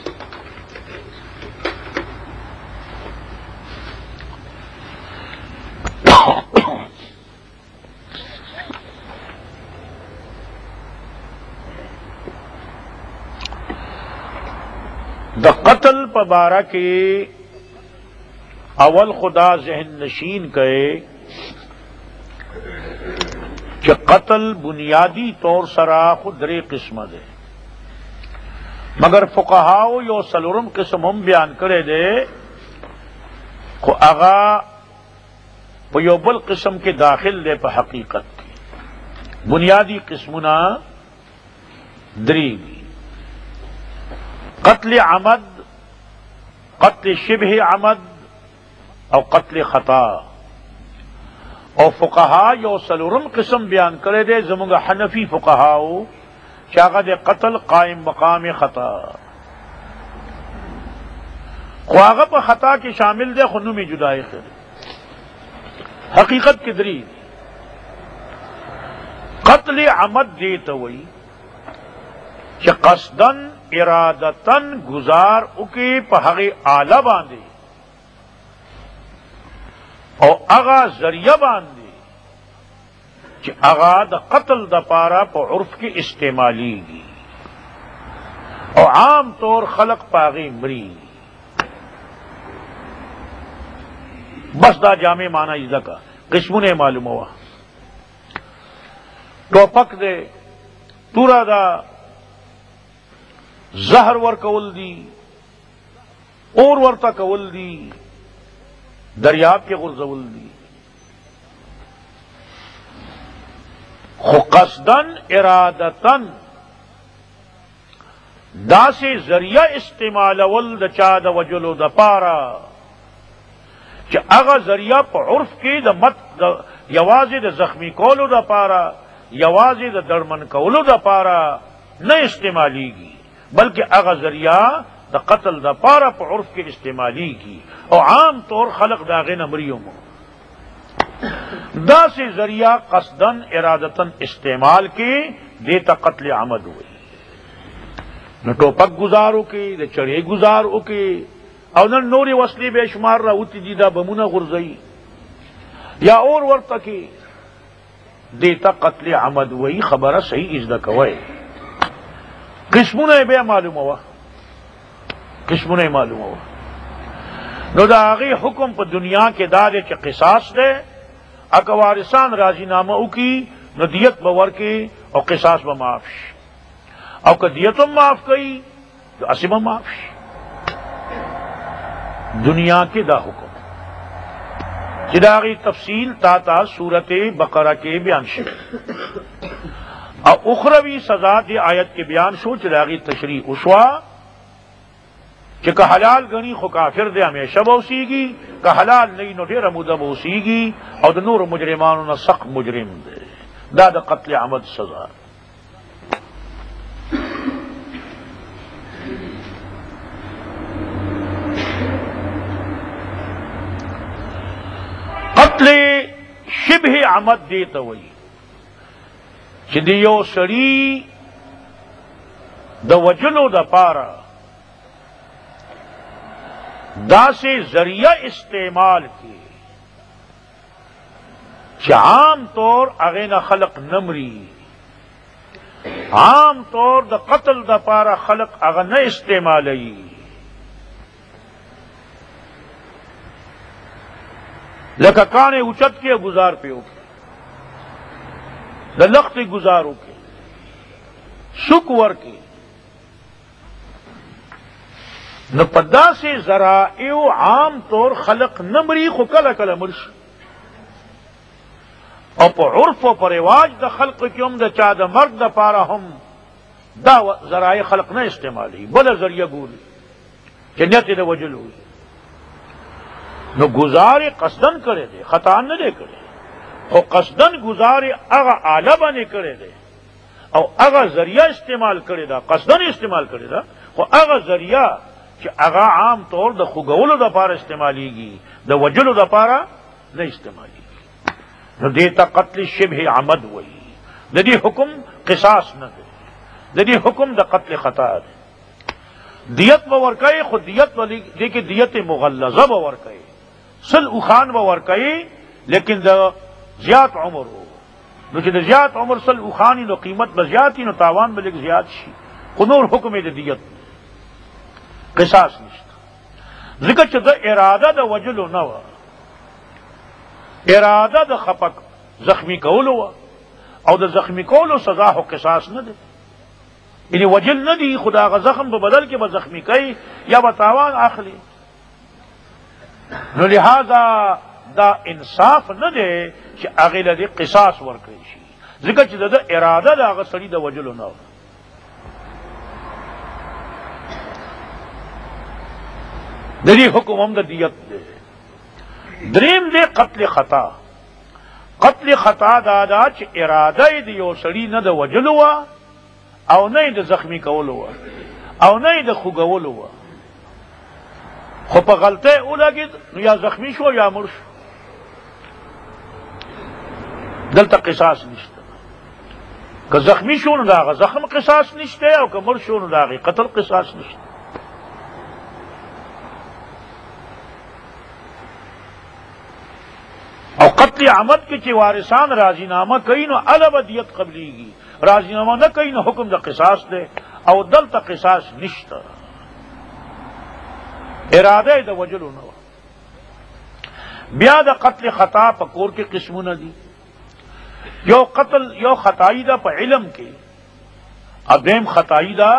دا قتل پبارہ کے اول خدا ذہن نشین کہے کہ قتل بنیادی طور سرا خدرے قسم دے، مگر فقہاو یو سلورم قسم ہم بیان کرے دے کو اغا پا یو بل قسم کے داخل دے پا حقیقت کی. بنیادی قسمنا دری دی: قتل عمد، قتل شبہ عمد اور قتل خطا. اور فقہا یو سلورم قسم بیان کرے دے زمونگا حنفی فقہاو چاگا دے قتل قائم مقام خطا. خواغا پا خطا کے شامل دے خنو میں جدائی خیر حقیقت کی دری. قتل عمد دیتا ہوئی کہ قصدن ارادتن گزار اکی پہغی آلہ باندے او اغا ذریعہ باندے کہ اغا دا قتل دا پارا پا عرف کی استعمالی گی اور عام طور خلق پاغی مری. بس دا جامع مانا اجزا کا قسموں نے معلوم ہوا. ٹوپک دے تورا دا زہر ور کول دی، اور ورتا کول دی، دریاب کے غرزول دی. خو قصدن ارادتن دا سے ذریعہ استعمال ول دا چا دا وجلو دا پارا کہ اغا ذریعہ پا عرف کی دا مت دا یوازی دا زخمی کولو دا پارا یوازې د درمن کولو دپاره نه استعمالیږي بلکې هغه ذریعہ د قتل دپاره په عرف کې استعمالیږي او عام طور خلق د هغې نه مري هم داسې ذریعہ قصدن ارادتن استعمال کې دې ته قتل عمد وایي نو ټوپک گزار وکړي د چړې گزار وکړي او نن نورې وسلې بے شمار راوتي دي دا بمونه غورځوي یا اور ورته کې دې ته قتل عمد وایي خبره صحیح زده کوئ قسمونه یې بیا معلوموه قسمونه یې معلوموه نو د هغې حکم په دنیا کې دا دی چې قصاص دی اکه وارثان راضینامه وکړي نو دیت به ورکړي او قصاص به معاف شي او که دیت هم معاف کوي تو اسی به معاف شي دنیا کې دا حکم چې د هغې تفصیل تا صورت بقره کې بیان شوی او اخروی سزا دی آیت کې بیان شو چې د هغې تشریح وشوه چې که حلال گنی خو کافر دی همیشه به اوسیږي که حلال نه نو ډېره موده به اوسیږي او د نورو مجرمانو نه سخت مجرم دی دا د قتل عمد سزا قتل شبه عمد دیتا وئی چې د یو سړي د وجلو د پاره داسې ذریعہ استعمال کی چې عام طور هغې نه خلق نمري عام طور د قتل د پاره خلق هغه نه استعمالوي لکه کاڼې اوچت کې گزار پې وکړي د لختې گزار وکړي سوک ورکړي نو په داسې ذرائع عام طور خلق نمري خو کله کله مرشي او په عرف او په رواج د خلق کې هم د چا د مرګ دپاره هم دا ذرائع خلق نه استعمالوي بله ذریعه ګوري چې نیت یې د وجلو وي نو گزار قصدن کرے دے خطا نہ دے کرے او قصدن گزار اغا آلہ بانے کرے دے او اغا ذریعہ استعمال کرے دا قصدن استعمال کرے دا خو اغا ذریعہ کہ اغا عام طور دا خوگولو دا پارا استعمالی گی دا وجلو دا پارا نہ استعمالی گی نو دیتا قتل شبہ عمد وئی دا دی حکم قصاص نہ دے دا دی حکم دا قتل خطا دے دیت بورکے خود دیت دے کے دیت مغلظہ بورکے سل اخان بورکے لیکن دا زیاد عمر ہو نو چې د زیات عمر سل اخانی نو قیمت بزیاتی نو تاوان بلک زیاد شي خو نور حکم د دیت قصاص نشته ذکر چې د اراده د وجلو نه وه اراده د خپک زخمی کولو وه او د زخمی کولو سزا خو قصاص نه دی یعنی وجل نه دی خو د هغه زخم په بدل کې به زخمی کوي یا به تاوان اخلي نو لہذا دا انصاف نه دی چې هغې له دې قصاص ورکړی شي ځکه چې د اراده د هغه سړي د وجلو نه وه د دې حکم هم د دیت دی دریم دی قتل خطا قتل خطا دا دا چې اراده یې د یو سړي نه د وجلو وه او نه یې د زخمی کولو وه او نه یې د خوږولو وه خو په غلطۍ ولګېد نو یا زخمی شو یا مړ شو دلته قصاص نشته که زخمی شو نو د هغه زخم قصاص نشته او که مړ شو نو د هغې قتل قصاص نشته او قتل عمد کې چې وارثان راضینامه کوي نو اله به دیت قبلیږي راضینامه نه کوي نو حکم د قصاص دی او دلته قصاص نشته اراده د وجلو نه بیا د قتل خطا په کور کې قسمونه دي یو قتل یو خطائی دا په علم کې ادم خطائی دا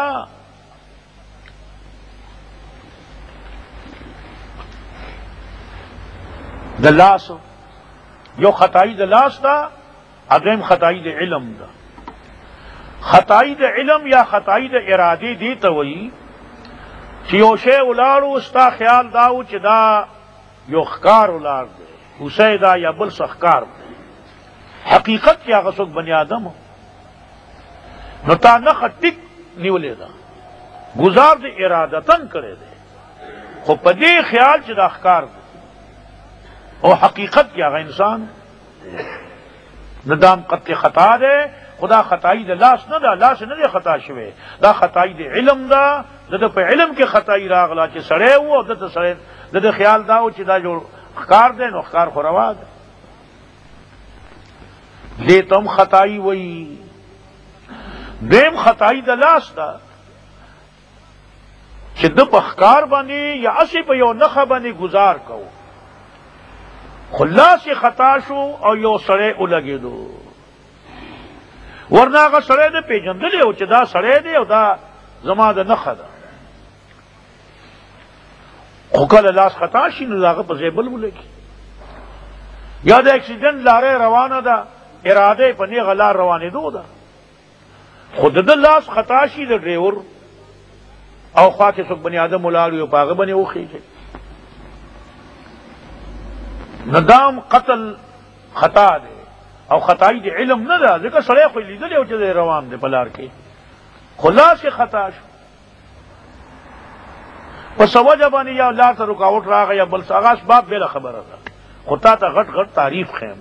د لاس یو خطائی د لاس دا ادم خطائی د علم دا خطائی د علم یا خطائی د اراده دی ته وایي چې یو شی ولاړو ستا خیال داو چې دا یو ښکار ولاړ دی اوسه دا یا بل څه ښکار دی حقیقت کې هغه څوک بنی آدم نو تا نخ ټیک نیولې ده گزار دې ارادتن کړی دی خو په دې خیال چې دا ښکار دی او حقیقت کې هغه انسان ندام قتل خطا ده خدا خطائی د لاس نه ده لاس نه ده خطا شوی دا خطائی د علم ده د په علم کې خطائی راغلا چې سړی وو د سړی د خیال دا او چې دا جوړ ښکار دی نو ښکار خو روا ده دې تم خطائی وای دیم خطائی د لاس ده چې د په ښکار باندې یا اسی په یو نخه باندې گزار کو خلاص خطا شو او یو سړی ولګېدو ورنه هغه سړی د پیژندلی او چې دا سړی دی او دا زما د نخه ده خو کله لاس خطا شي نو هغه په ځای بل ولګي یا د اکسیډنټ لارې روانه ده اراده په نیغه لار روانېدو ده خو د لاس خطا شي د ډریور او خوا کې څوک بني آدم ولاړ وي او په هغه باندې وخېږي ندام قتل خطا ده او خطائی دی علم نه ده ځکه سړی خو لیدلی او چې روان دی په لار کې خلاص خطا شو په سوجه باندې یا لار ته رکاوټ راغی یا بل څه هغه اسباب بله خبره ده خو تا ته غټ غټ تعریف خیم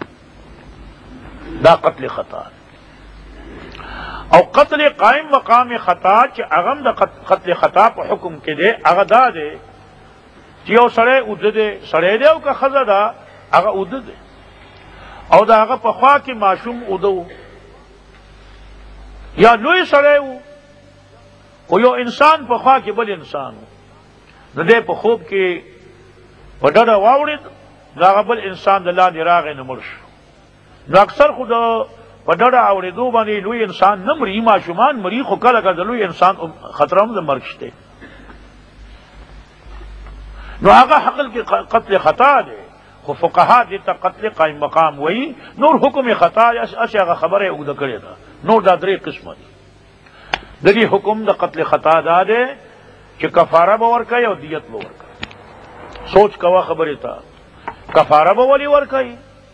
دا قتل خطا او قتل قائم مقام خطا چې هغه د قتل خطا په حکم کې دی هغه دا دی چې یو سړی اوده دی سړی دی او که ښځه ده هغه اوده دی او دا هغه په خوا کې ماشوم اوده یا لوی سړی و خو یو انسان په خوا کې بل انسان و نو دی په خوب کې په ډډه واوړېد نو هغه بل انسان د لاندې راغی نو مړ شو نو اکثر خو د په ډډه اورېدو باندې لوی انسان نه مري ماشومان مري خو کله کله د لوی انسان خطره هم د مرګ شته نو هغه حقل کې قتل خطا دی خو فقها دې ته قتل قائم مقام وایي نور حکم خطا اسی هغه خبره اوږده کړې ده نور دا درې قسمه دي د دې حکم د قتل خطا دا دی چې کفاره به ورکوي او دیت به ورکوي سوچ کوه خبرې ته کفاره به ولې ورکوي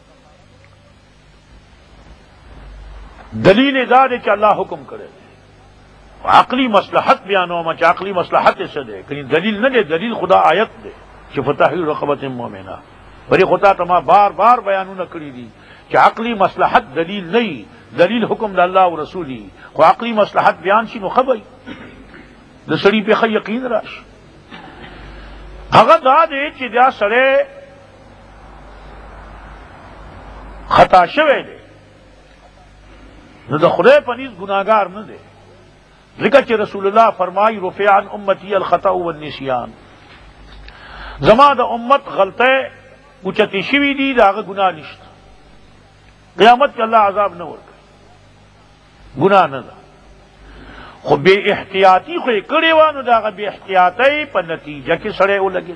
دلیل دا دی چې الله حکم کړی عقلی مصلحت بیانوم چې عقلی مصلحت څه دی کني دلیل نه دی دلیل خدا آیت دی چې فتحرير رقبه مؤمنه وری خدا ته ما بار بار بیانونه کړی دي چې عقلی مصلحت دلیل نه دلیل حکم د الله او رسولي خو عقلی مصلحت بیان شي نو خبري د سړي په یقین راشي هغه دا دی چې دا سړی خطا شوی دی نو د خدای په نيز ګناهګار نه دی ځکه چې رسول الله فرمایي رفع عن امتي الخطا والنسيان زما د امت غلطه اوچتی شوی دی داغه ګناه نشته قیامت کې الله عذاب نه ورکړي ګناه نه ده خو بے احتیاطی خو یې کړې وه نو داغه بے احتیاطۍ په نتیجه کې سړی ولګېد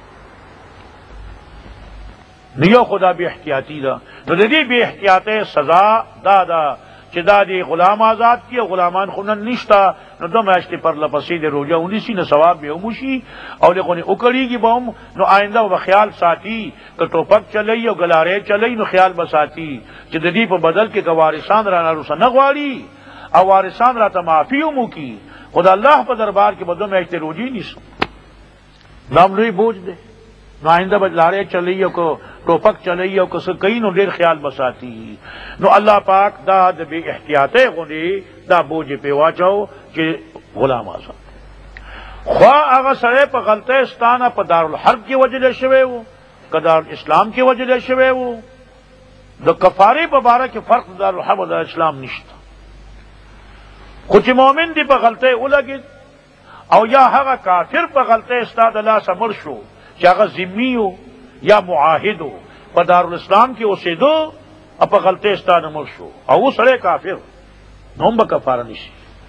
نو یو خو دا بے احتیاطي ده نو د دې بے احتیاطۍ سزا دا ده چې دا دی غلام آزاد کی غلامان خو نن نشتا نو دو میاشتې پر لپسې د روزه ونیسي نو ثواب به وموشي او لغونې وکړېږي به هم نو آینده به خیال ساتي که ټوپک چلی او ګلارې چلی نو خیال به ساتي چې د دې په بدل کې که وارثان رانه روسه نه غواړي او وارثان راته معافي هم وکړي خو د الله په دربار کې به دو میاشتې روزې نیسو دا هم لوی بوج دی نو آئنده به لارې چلی او که ټوپک چلی او که څه کوي نو ډېر خیال به ساتي نو الله پاک دا د بې احتیاطۍ غوندې دا بوج یې پرې واچو چې غلام آزاد خوا هغه سړی په غلطۍ ستانه په دارالحرب کې وجلی شوی و که دارالاسلام کې وجلی شوی و د کفارې په باره کې فرق د دارالحرب او دارالاسلام نشته خو چې مؤمن دی په غلطۍ ولګېد او یا هغه کافر په غلطۍ ستا د لاسه مړ شو چې هغه ذمي و یا معاهد و په دارالاسلام کې اوسېدو او په غلطۍ ستا نه مړ شو او و سړی کافر نو هم به کفاره نشي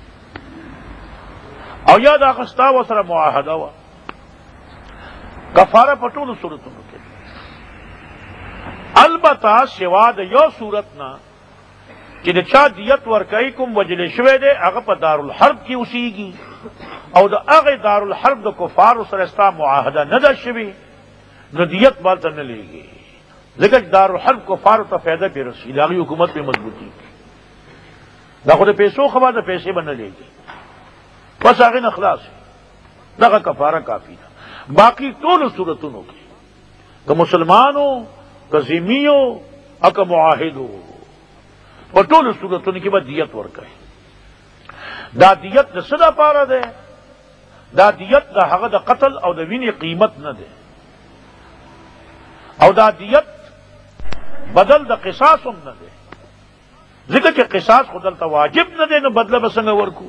او یا دا هغه ستا ورسره معاهده وه کفاره په ټولو صورتونو کې البته سوا د یو صورت نه چې د چا دیت ورکوي کوم وجلی شوی دی هغه په دارالحرب کې اوسېږي او د هغې دارالحرب د کفارو سره ستا معاهده نه ده شوې نو دیت بالته نه لیږي ځکه چې دارالحرب کفارو ته فایده پرې رسي د هغې حکومت پرې مضبوطي دا خود پیسو خبر دا پیسے بن لے گی بس آگے نخلاص دا کفارہ کافی دا باقی ٹول صورتوں کی کہ مسلمان ہو کہ ذمی ہو اور کہ معاہد ہو اور ٹول صورتوں کی بعد دیت ورکے دا دیت دا صدا پارا دے دا دیت دا حق دا قتل او دا وین قیمت نہ دے او دا دیت بدل دا قصاص نہ دے ذکر کہ قصاص خودل تا واجب نہ دے نو بدلہ بسنگ ورکو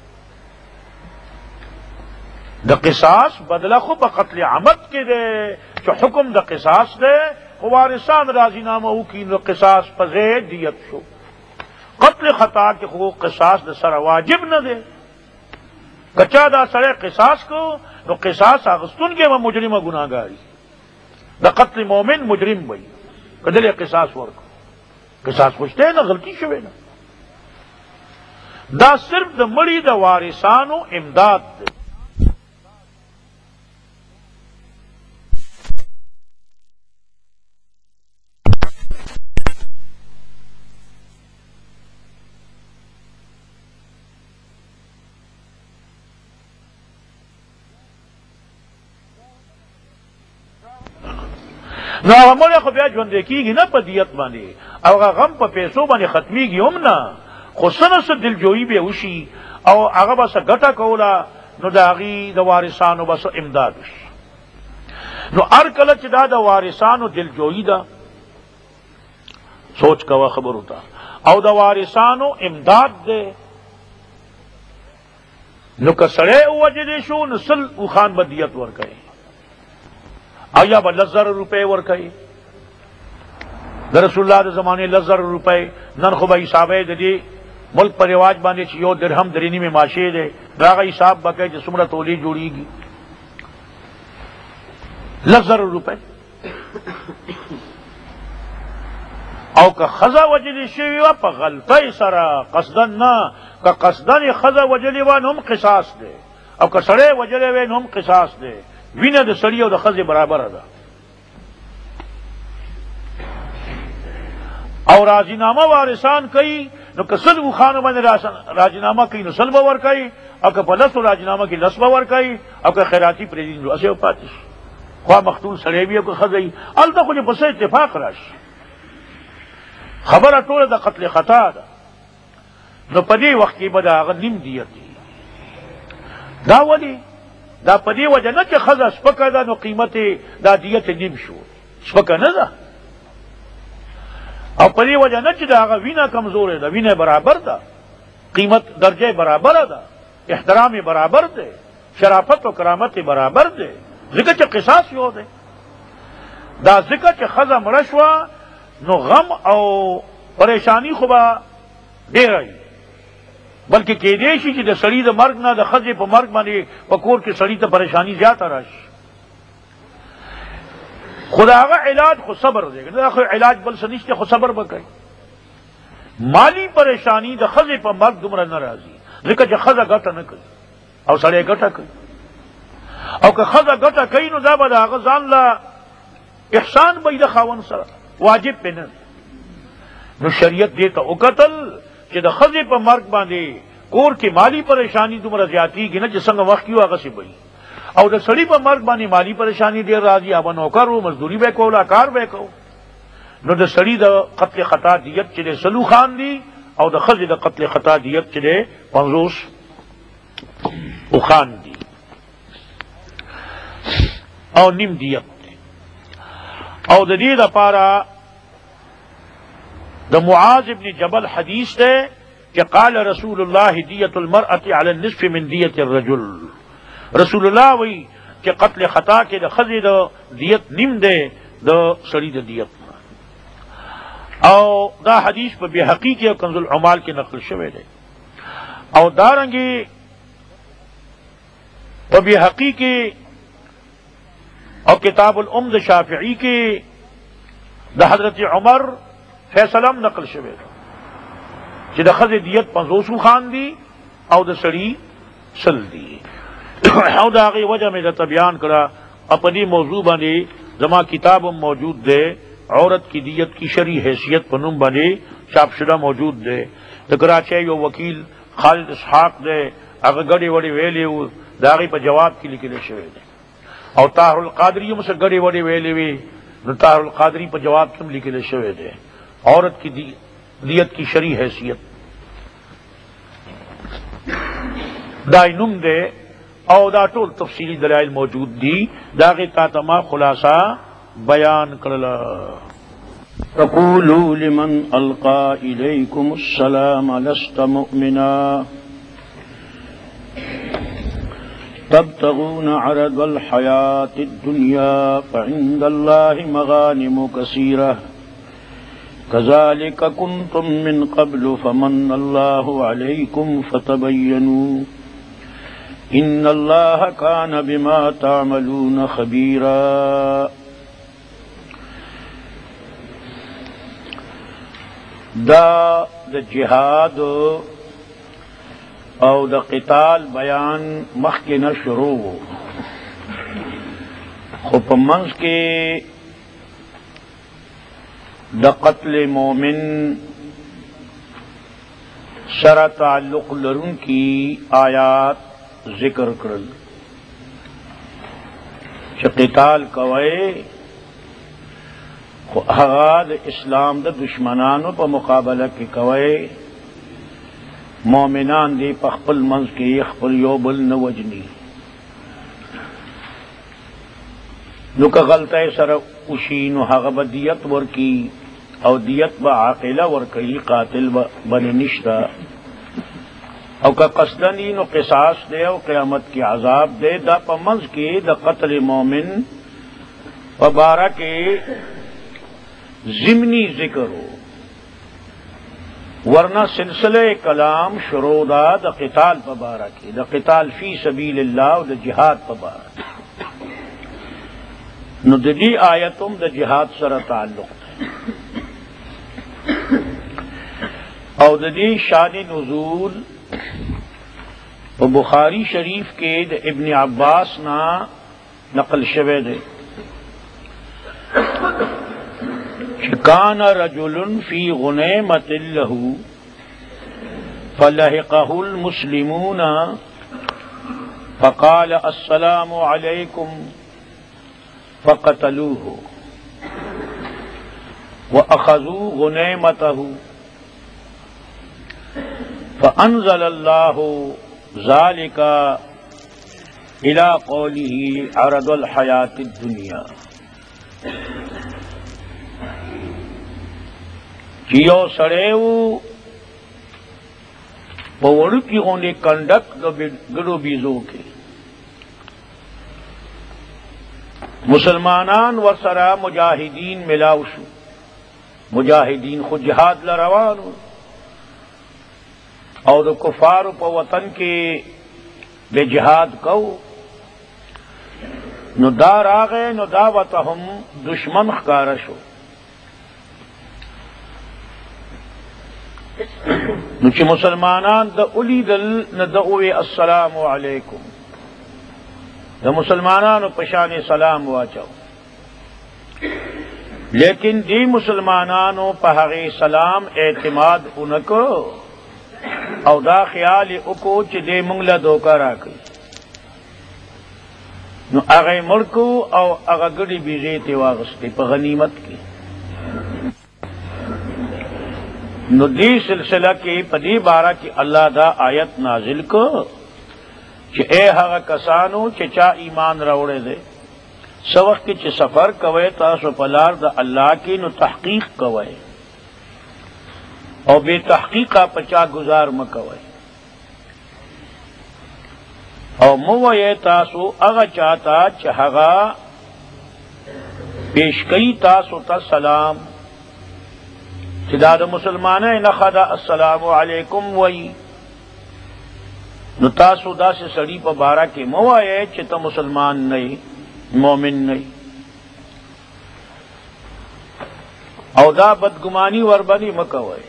دا قصاص بدلہ خو بقتل عمد کے دے جو حکم دا قصاص دے وارثان راضی نامہ ہو کی نو قصاص پزے دیت شو قتل خطا کے خو قصاص دا سر واجب نہ دے کچا دا سر قصاص کو نو قصاص آغستون کے وہ مجرم گناہگاری دا قتل مومن مجرم بھئی کدل قصاص ورکو قصاص خوشتے ہیں نا غلطی شوے نا دا صرف دا مڑی دا وارثانو امداد دے نو هغه خو بیا ژوند کیږي نه په دیت باندې او هغه غم په پیسو باندې ختمیږي هم نه خو سره دلجویی به وشي او هغه بس ګټه کوله نو د هغې د وارثانو بس امداد وشي نو هر کله چې دا د وارثانو دلجویی ده سوچ کوه خبرو ته او د وارثانو امداد ده نو که سړی ووجلی شو نو سل اوښان به دیت ورکوي آیا با 10,000 روپے ورکئی در رسول اللہ دے زمانے 10,000 روپے نن خو با حسابے دے ملک پر رواج باندې چې یو درہم درینی میں ماشے دے داغا حساب بکے چې څومره تولی جوړی گی 10,000 روپے او که خزا وجلی شوی و په غلطی سره قصدن نه که قصدن خزا وجلی و نم قصاص دے او که سړی وجلی و نم قصاص دے وینه د سړی او د ښځې برابر ده او راضینامه وارثان کوي نو که سل اوښانو باندې راضینامه کوي نو سل به ورکوي او که په لسو راضینامه کې 10 به ورکوي او که خیراتي پرېږدي نو هسې به پاتې شي خوا مقتول سړی وي او که ښځه وي هلته خو چې په څه اتفاق راشي خبره ټوله د قتل خطا ده نو په دې وخت کې به د هغه نیم دیت وي دا ولې دا پدی وجه نه چې خزه سپکه ده نو قیمت دا دیت نیم شو سپکه نه ده او پدی وجه نه چې دا هغه وینه کمزوره ده وینه برابر ده قیمت درجه برابر ده احترام برابر ده شرافت و کرامت برابر ده ذکر چې قصاص یو ده دا ذکر چې خزه مړه شوه نو غم او پریشانی خو به ډیره بلکہ کېدی شي چې د سړي د مرګ نه د ښځې په مرګ باندې په کور کې سړي ته پریشانی زیاته راشي خو د هغه علاج خو صبر دی دا خو علاج بل څه نشته خو صبر به کوي مالی پریشانی د ښځې په مرګ دومره نه راځي ځکه چې ښځه ګټه نه کوي او سړی ګټه کوي او که ښځه ګټه کوي نو دا به د هغه ځان له احسان به د خاوند سره واجب پې نه نو شریعت دې ته وکتل چې د ښځې په مرګ باندې کور کې مالی پریشانی دومره زیاتېږي نه چې څنګه وخت کیو هغسې به وي او د سړي په مرګ باندې مالی پریشانی ډېر راځي هغه نوکر و مزدوري به کوله کار به کو نو د سړي د قتل خطا دیت چې دی 100 خان دي او د ښځې د قتل خطا دیت چې دی 50 خان دي او نیم دیت دی او د دې لپاره د معاذ ابن جبل حدیث ہے کہ قال رسول اللہ دیت المرأة علی النصف من دیت الرجل رسول اللہ وی کہ قتل خطا کے د ښځې د دیت نیم دے د سړي د دیت او دا حدیث په بهقی کې او کنز العمال کې نقل شوی دی او دارنګي په بهقی کې او کتاب الام د شافعی کې د حضرت عمر فیصلم نقل شوی چې د ښځې دیت 50 خان دي او د سړي 100 دي او د هغې وجه مې درته بیان کړه او په دې موضوع باندې زما کتاب موجود دی عورت کی دیت کی شرعی حیثیت په نوم باندې چاپ شدہ موجود دے د کراچی یو وکیل خالد اسحاق دے اگر گڑی وڑی ویلی و داغی پہ جواب کی لکھلے شوی دے او طاہر القادری مجھ سے گڑی وڑی ویلی وی نو طاہر القادری پہ جواب کم لکھلے شوی دے عورت کی دیت کی شرعی حیثیت دائی نم دے او دا ټول تفصیلی دلائل موجود دی داغی تاتما خلاصہ بیان کرلا تقولوا لمن القى اليكم السلام لست مؤمنا تبتغون عرض الحياة الدنيا فعند الله مغانم كثيرة كذلك كنتم من قبل فمن الله عليكم فتبينوا إن الله كان بما تعملون خبيرا دا جہاد او دا قتال بیان مخکنا شروع خب منز کے دا قتل مومن سر تعلق لرن کی آیات ذکر کرل چھ قتال کوئے حغاد اسلام دا دشمنانو پا مقابلہ کی کوئے مومنان دی پخپل منز کی اخپل یوبل نوجنی نو کا غلطہ سر اشینو حغب دیت ورکی او دیت با عاقلہ ورکی قاتل بن نشتا او کا قصدنی نو قصاص دے او قیامت کی عذاب دے دا پا منز کی دا قتل مومن پا بارہ کے ضمنی ذکر ہو ورنہ سلسلہ کلام شروع دا قتال پبارہ کی دا قتال فی سبیل اللہ دا جہاد پبارہ نو دی آیتم دا جہاد سر تعلق او دی شان نزول و بخاری شریف کے دا ابن عباس نا نقل شوے دے كان رجل في غنيمة له فلحقه المسلمون فقال السلام عليكم فقتلوه وأخذوا غنيمته فأنزل الله ذلك إلى قوله عرض الحياة الدنيا کیو سڑیو پوڑ کی ہونے کنڈک گڑو بیزو کے مسلمانان ورسرا مجاہدین ملاوشو مجاہدین خود جہاد لروانو اور کفار پا وطن کے بے جہاد کو نو دار آگئے نو دعوتہم دشمن خکارشو نوچی مسلمانان دا اولی دل ندعوی السلام علیکم دا مسلمانانو پشان سلام واچو لیکن دی مسلمانانو پہغی سلام اعتماد انکو او دا خیال اکو چی دے منگلہ دوکا راکی نو اغی ملکو او اغا گڑی بیزیتی واغستی پا غنیمت کی نو دی سلسلہ کی پدی بارہ کی اللہ دا آیت نازل کو چھ اے ہاں کسانو چا ایمان روڑے دے سوق کی چھ سفر کوئے تاسو پلار دا اللہ کی نو تحقیق کوئے او بے تحقیقہ پچا گزار مکوئے او موئے تاسو اغا چاہتا چہغا پیش کئی تاسو تا سلام چداد مسلمان نخدا السلام علیکم وئی نو تاسو دا سے سڑی پا بارہ کے موائے چتا مسلمان نہیں مومن نہیں او دا بدگمانی وربنی مکوئے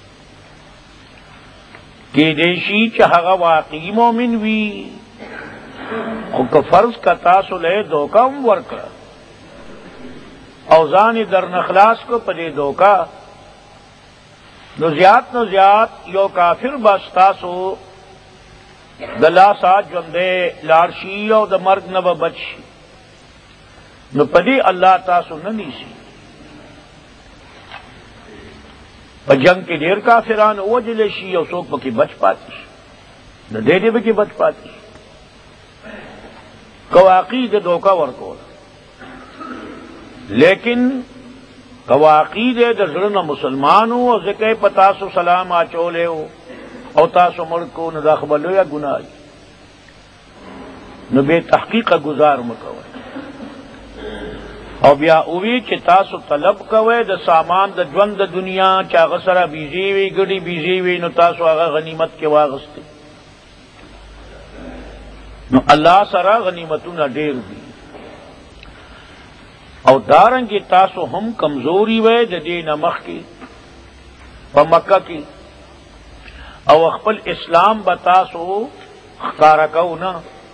کہ دیشی چہغا واقعی مومن وی خود فرض کا تاسو لے دوکا ورکا اوزان در نخلاص کو پدے دوکا نو زیات یو کافر بس تاسو د لاسا ژوندې لاړ شي او د مرګ نه به بچ شي، نو پدې الله تاسو نه نیسي. په جنگ کې ډېر کافران ووژل شي او څوک پکې بچ پاتې شي، نو ډېر پکې بچ پاتې شي. کواقی د دوکا ورکول، لیکن کواقی د زړه نه مسلمان وو او ځکه په تاسو سلام اچولې وو او تاسو مړ کو، نو دا خو به لویه ګناه وي. نو بے تحقیقه گزار مکوئ او بیا اوی چې تاسو طلب کوئ د سامان د ژوند د دنیا چې هغه سره بیزی وي، ګډي بیزی وي، نو تاسو هغه غنیمت کې واغستئ. نو الله سره غنیمتونه ډېر دي او دارنګې تاسو هم کمزوري وئ د دې نه مخکې په مکه کې، او خپل اسلام به تاسو ښکاره کو نه.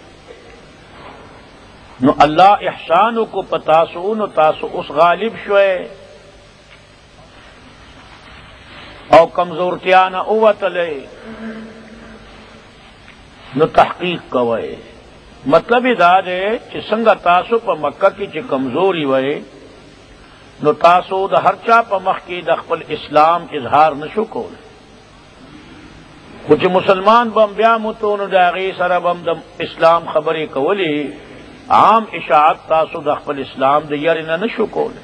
نو اللہ احسانو کو پتاسو، نو تاسو اس غالب شوئے او کمزورتیا نہ اوتلے، نو تحقیق کوئے. مطلب دا دے کہ سنگا تاسو پا مکہ کی چی کمزوری وئے، نو تاسو دا ہر چا پا مخ کی دا خپل اسلام اظہار نشو کول. کچھ مسلمان بم بیا متو، نو دا غی سر بم دا اسلام خبری کولی، عام اشاعت تاسو د خپل اسلام د یری نه نشو کولی.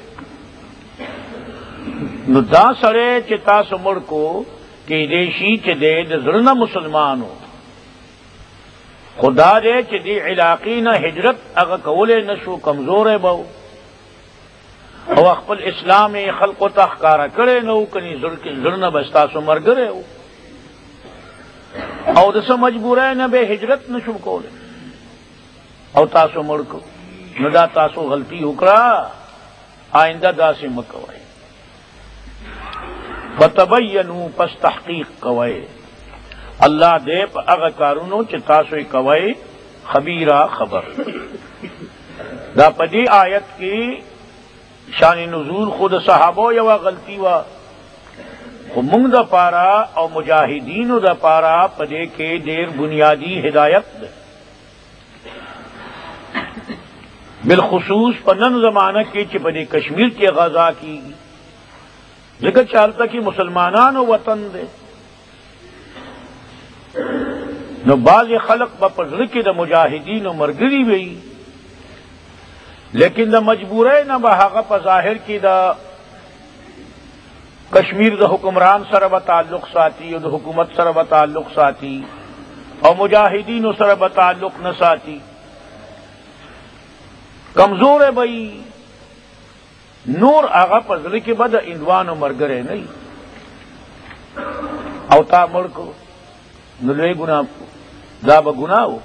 نو دا سړی چې تاسو مړ کو کېدی شي چې دی د زړه نه مسلمانو، خدا دی چې دی علاقې نه هجرت هغه کولی نشو، کمزوری به او خپل اسلام یې خلقو ته ښکاره کړی نه و، کنی زړه نه به ستاسو ملګری و او د څه مجبوری نه به هجرت نشو کولی او تاسو مړ کو. نو دا تاسو غلطی وکړه، آئندہ داسې مه کوئ. فتبینوا، پس تحقیق کوئ. اللہ دے په هغه کارونو چې تاسو یې کوئ خبیرہ خبر. دا په دې آیت کې شان نزول خود صحابو یوه غلطی وا، خو موږ د پاره او مجاهدینو د پاره په دې کې ډېر بنیادی ہدایت ده. بالخصوص پنن زمانہ کی چې په دې کشمیر کې غزا کیږي، ځکه چې هلته کې مسلمانانو وطن دی. نو بعض خلق به په زړه کې د مجاهدینو ملګري وي، لیکن د مجبورۍ نه به هغه په ظاهر کې د کشمیر د حکمران سره به تعلق ساتي او د حکومت سره به تعلق ساتي او مجاهدینو سره به تعلق نه ساتي. کمزور بئی نور آغا پزلی کے بد اندوان و مرگرے نہیں او تا مڑ کو نلوے گناہ دا با گناہ ہو.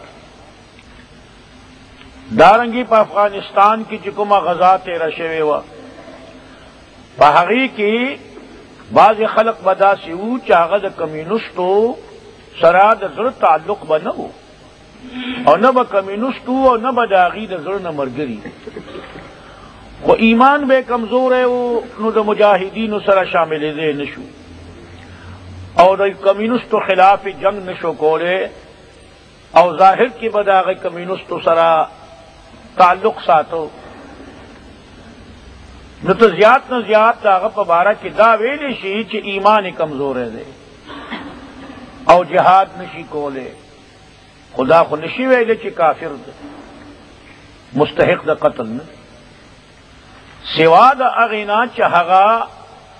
دارنگی پا افغانستان کی چکمہ غزا تیرہ شوے وا پہاڑی کی بعض خلق بدا سیو چاغد کمیونسٹو سراد زر تعلق بنو اور نہ با کمیونسٹ ہو اور نہ با داغی د زړه نه مرګري، خو ایمان به کمزور ہے وہ نو د مجاهدینو سره شاملې نشو او د کمیونسٹو خلاف جنگ نشو کوله او ظاهر کې به داغه کمیونسٹو سره تعلق ساتو. نو ته زیات نه زیات داغه په باره کې دا ویلی شي چې ایمان کمزور دی او جهاد نشي کوله. خدا خو نشي ویلی چې کافر دی، مستحق د قتل نه، سوا د هغې نه چې هغه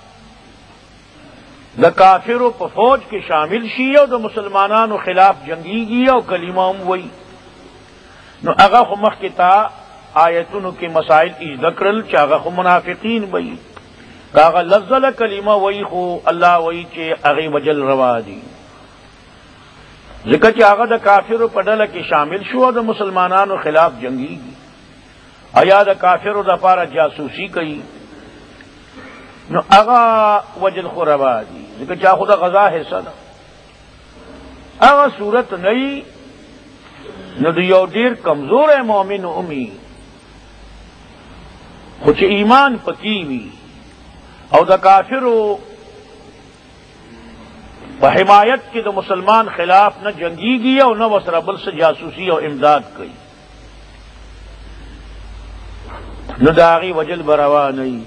د کافرو په فوج کې شامل شي او د مسلمانانو خلاف جنگیږي او کلمه هم وایي. نو هغه خو مخکې ته آیتونو کې مسائل ذکر کړل چې هغه خو منافقین وایي، هغه لفظ کلمه وایي خو الله وایي چې هغې وجل روا دي، ذکر چې هغه د کافرو په ډله کې شامل شو او د مسلمانانو خلاف جنگیږي، ایا د کافرو دپاره جاسوسي کوي، نو هغه وجل خو روا دي، ذکر چې هغه د غزا حصه ده. هغه صورت نه وي نو د یو ډېر کمزوری مؤمن اومي خو چې ایمان پکې وي او د کافرو حمایت کی تو مسلمان خلاف نہ جنگی گئی اور نہ وسربل سے جاسوسی اور امداد کی نہ داغی وجل بروا نہیں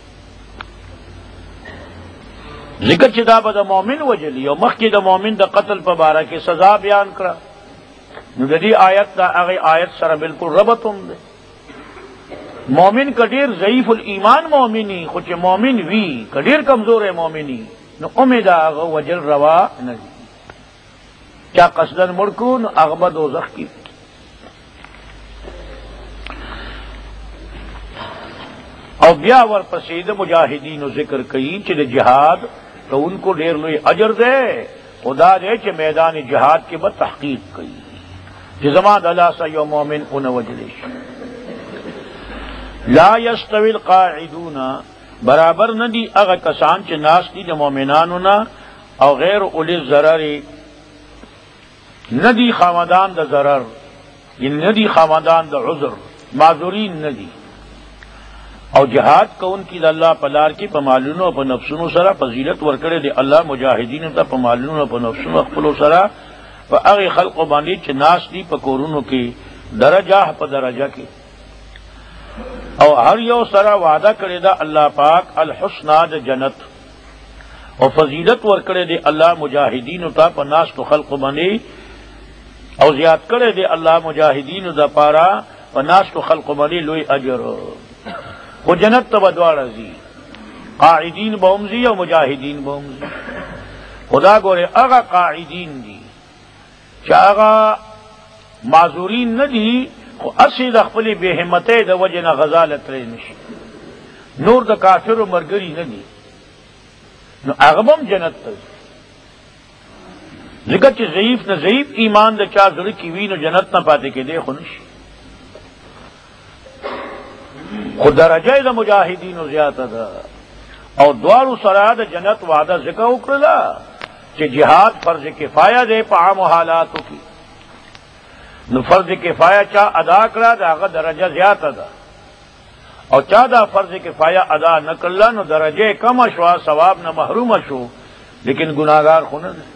ذکر چدا بد مومن وجلی اور مخی دا مومن دا قتل پر بارہ کی سزا بیان کرا ندی آیت دا اغی آیت سر بالکل ربطم دے مومن کڈیر ضعیف الایمان مومنی خوچ مومن وی کڈیر کمزور ہے مومنی نو امید آغا وجل روا نجی کیا قصدن مڑکو نو اغبد و زخ کی او بیا ور پسید مجاہدین و ذکر کئی چل جہاد تو ان کو ڈیر لوی اجر دے خدا دے چ میدان جہاد کے بعد تحقیق کئی کہ زمان اللہ سا یو مومن ان وجلش لا یستوی القاعدون برابر ندی اغا کسان چ ناس دی د مومنانونا او غیر اولی الضرر ندی خامدان د ضرر یعنی ندی خامدان د عذر معذورین ندی او جہاد کو ان کی اللہ پلار کی پمالونو پا نفسونو سرا فضیلت ورکڑے دے اللہ مجاہدین تا پمالونو پا نفسونو اخپلو سرا پا اغی خلق و باندی چھ ناس دی پا کورونو کی درجہ پا درجہ کی او ہر یو سرا وعدہ کرے دا اللہ پاک الحسنہ دا جنت او فضیلت ورکڑے دے اللہ مجاہدین تا پا ناس تو خلق و باندی او زیاد کرے دے اللہ مجاہدین دا پارا پا ناس تو خلق و باندی لوی اجر وہ جنت تو بدوار زی قاعدین بومزی اور مجاہدین بومزی خدا گورے اگا قاعدین دی چاگا معذورین نہ دی اسی دخپلی بے ہمتے دا وجہ نہ غزالت رے نشی نور دا کافر و مرگری نہ دی نو اغبم جنت تا ذکر چی ضعیف نہ ضعیف ایمان دا چار ذرکی وی نو جنت نہ پاتے کے دے خونشی خود درجہ دا مجاہدین زیادہ دا اور دوارو سرا دا جنت وعدہ ذکر اکرلا کہ جہاد فرض کفایہ دے پا عام حالاتو کی نو فرض کفایہ چاہ ادا کرا دا اگر درجہ زیادہ دا اور چاہ دا فرض کفایہ ادا نہ کرلا نو درجہ کم اشوا ثواب نہ محروم اشو لیکن گناہگار خونا دے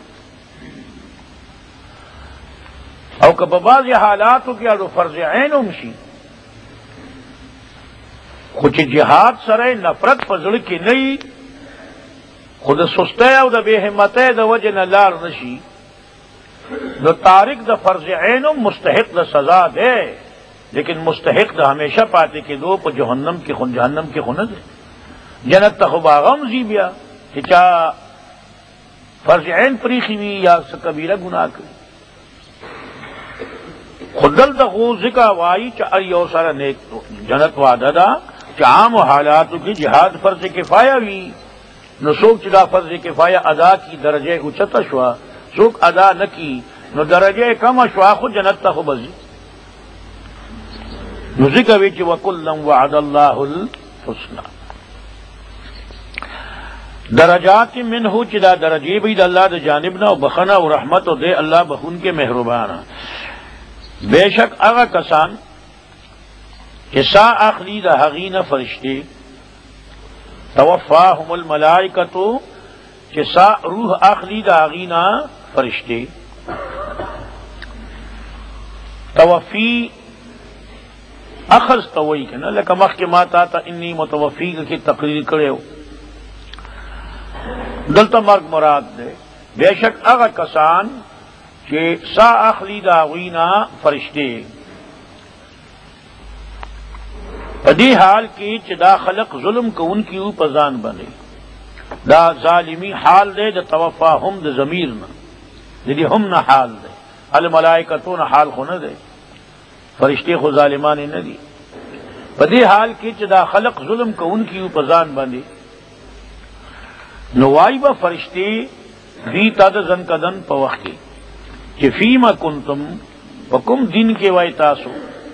اور کہ ببعض حالاتو کی اگر فرض عین امشی کچھ جہاد سرے نفرت فضل کی نئی خود سستے او دا بے ہمتے دا وجہ نلار نشی نو تارک دا فرض عینم مستحق دا سزا دے لیکن مستحق دا ہمیشہ پاتے کے دو پا جہنم کی خند جنت تخبا غمزی بیا کہ چاہ فرض عین پریخی بھی یا کبیرہ گناہ کری خودل دا غوزکا وائی چاہ اریو سارا نیک جنت وعدہ دا عام حالاتو کی جہاد فرض کفایہ بھی نو سوک چدا فرض کفایہ ادا کی درجہ اچتا شوا سوک ادا نہ کی نو درجہ کم شوا خود جنت تا خو بزی نو ذکر ویچ وکلن وعد اللہ الحسنہ درجات منہو چدا درجے بید اللہ دا جانبنا و بخنا و رحمت و دے اللہ بخون کے مہربانا بے شک اغا کسان کہ سا اخلی دا حغین فرشتے توفاہم الملائکتو کہ سا روح اخلی دا حغین فرشتے توفی اخذ توئی کنا لکہ مخ کے ماتا تا انی متوفی کی تقریر کرے ہو دلتا مرگ مراد دے بے شک اغا کسان کہ سا اخلی دا حغین فرشتے پدی حال کی چدا خلق ظلم کو ان کی اوپر زان بنے دا ظالمی حال دے دا توفا ہم دا ضمیر نہ جدی ہم نہ حال دے الملائکتو نہ حال خو نہ دے فرشتے خو ظالمانی نہ دی پدی حال کی چدا خلق ظلم کو ان کی اوپر زان بنے نوائی با فرشتے دی تاد زن کدن پا وقتی کہ فیما کنتم وکم دین کے وائی تاسو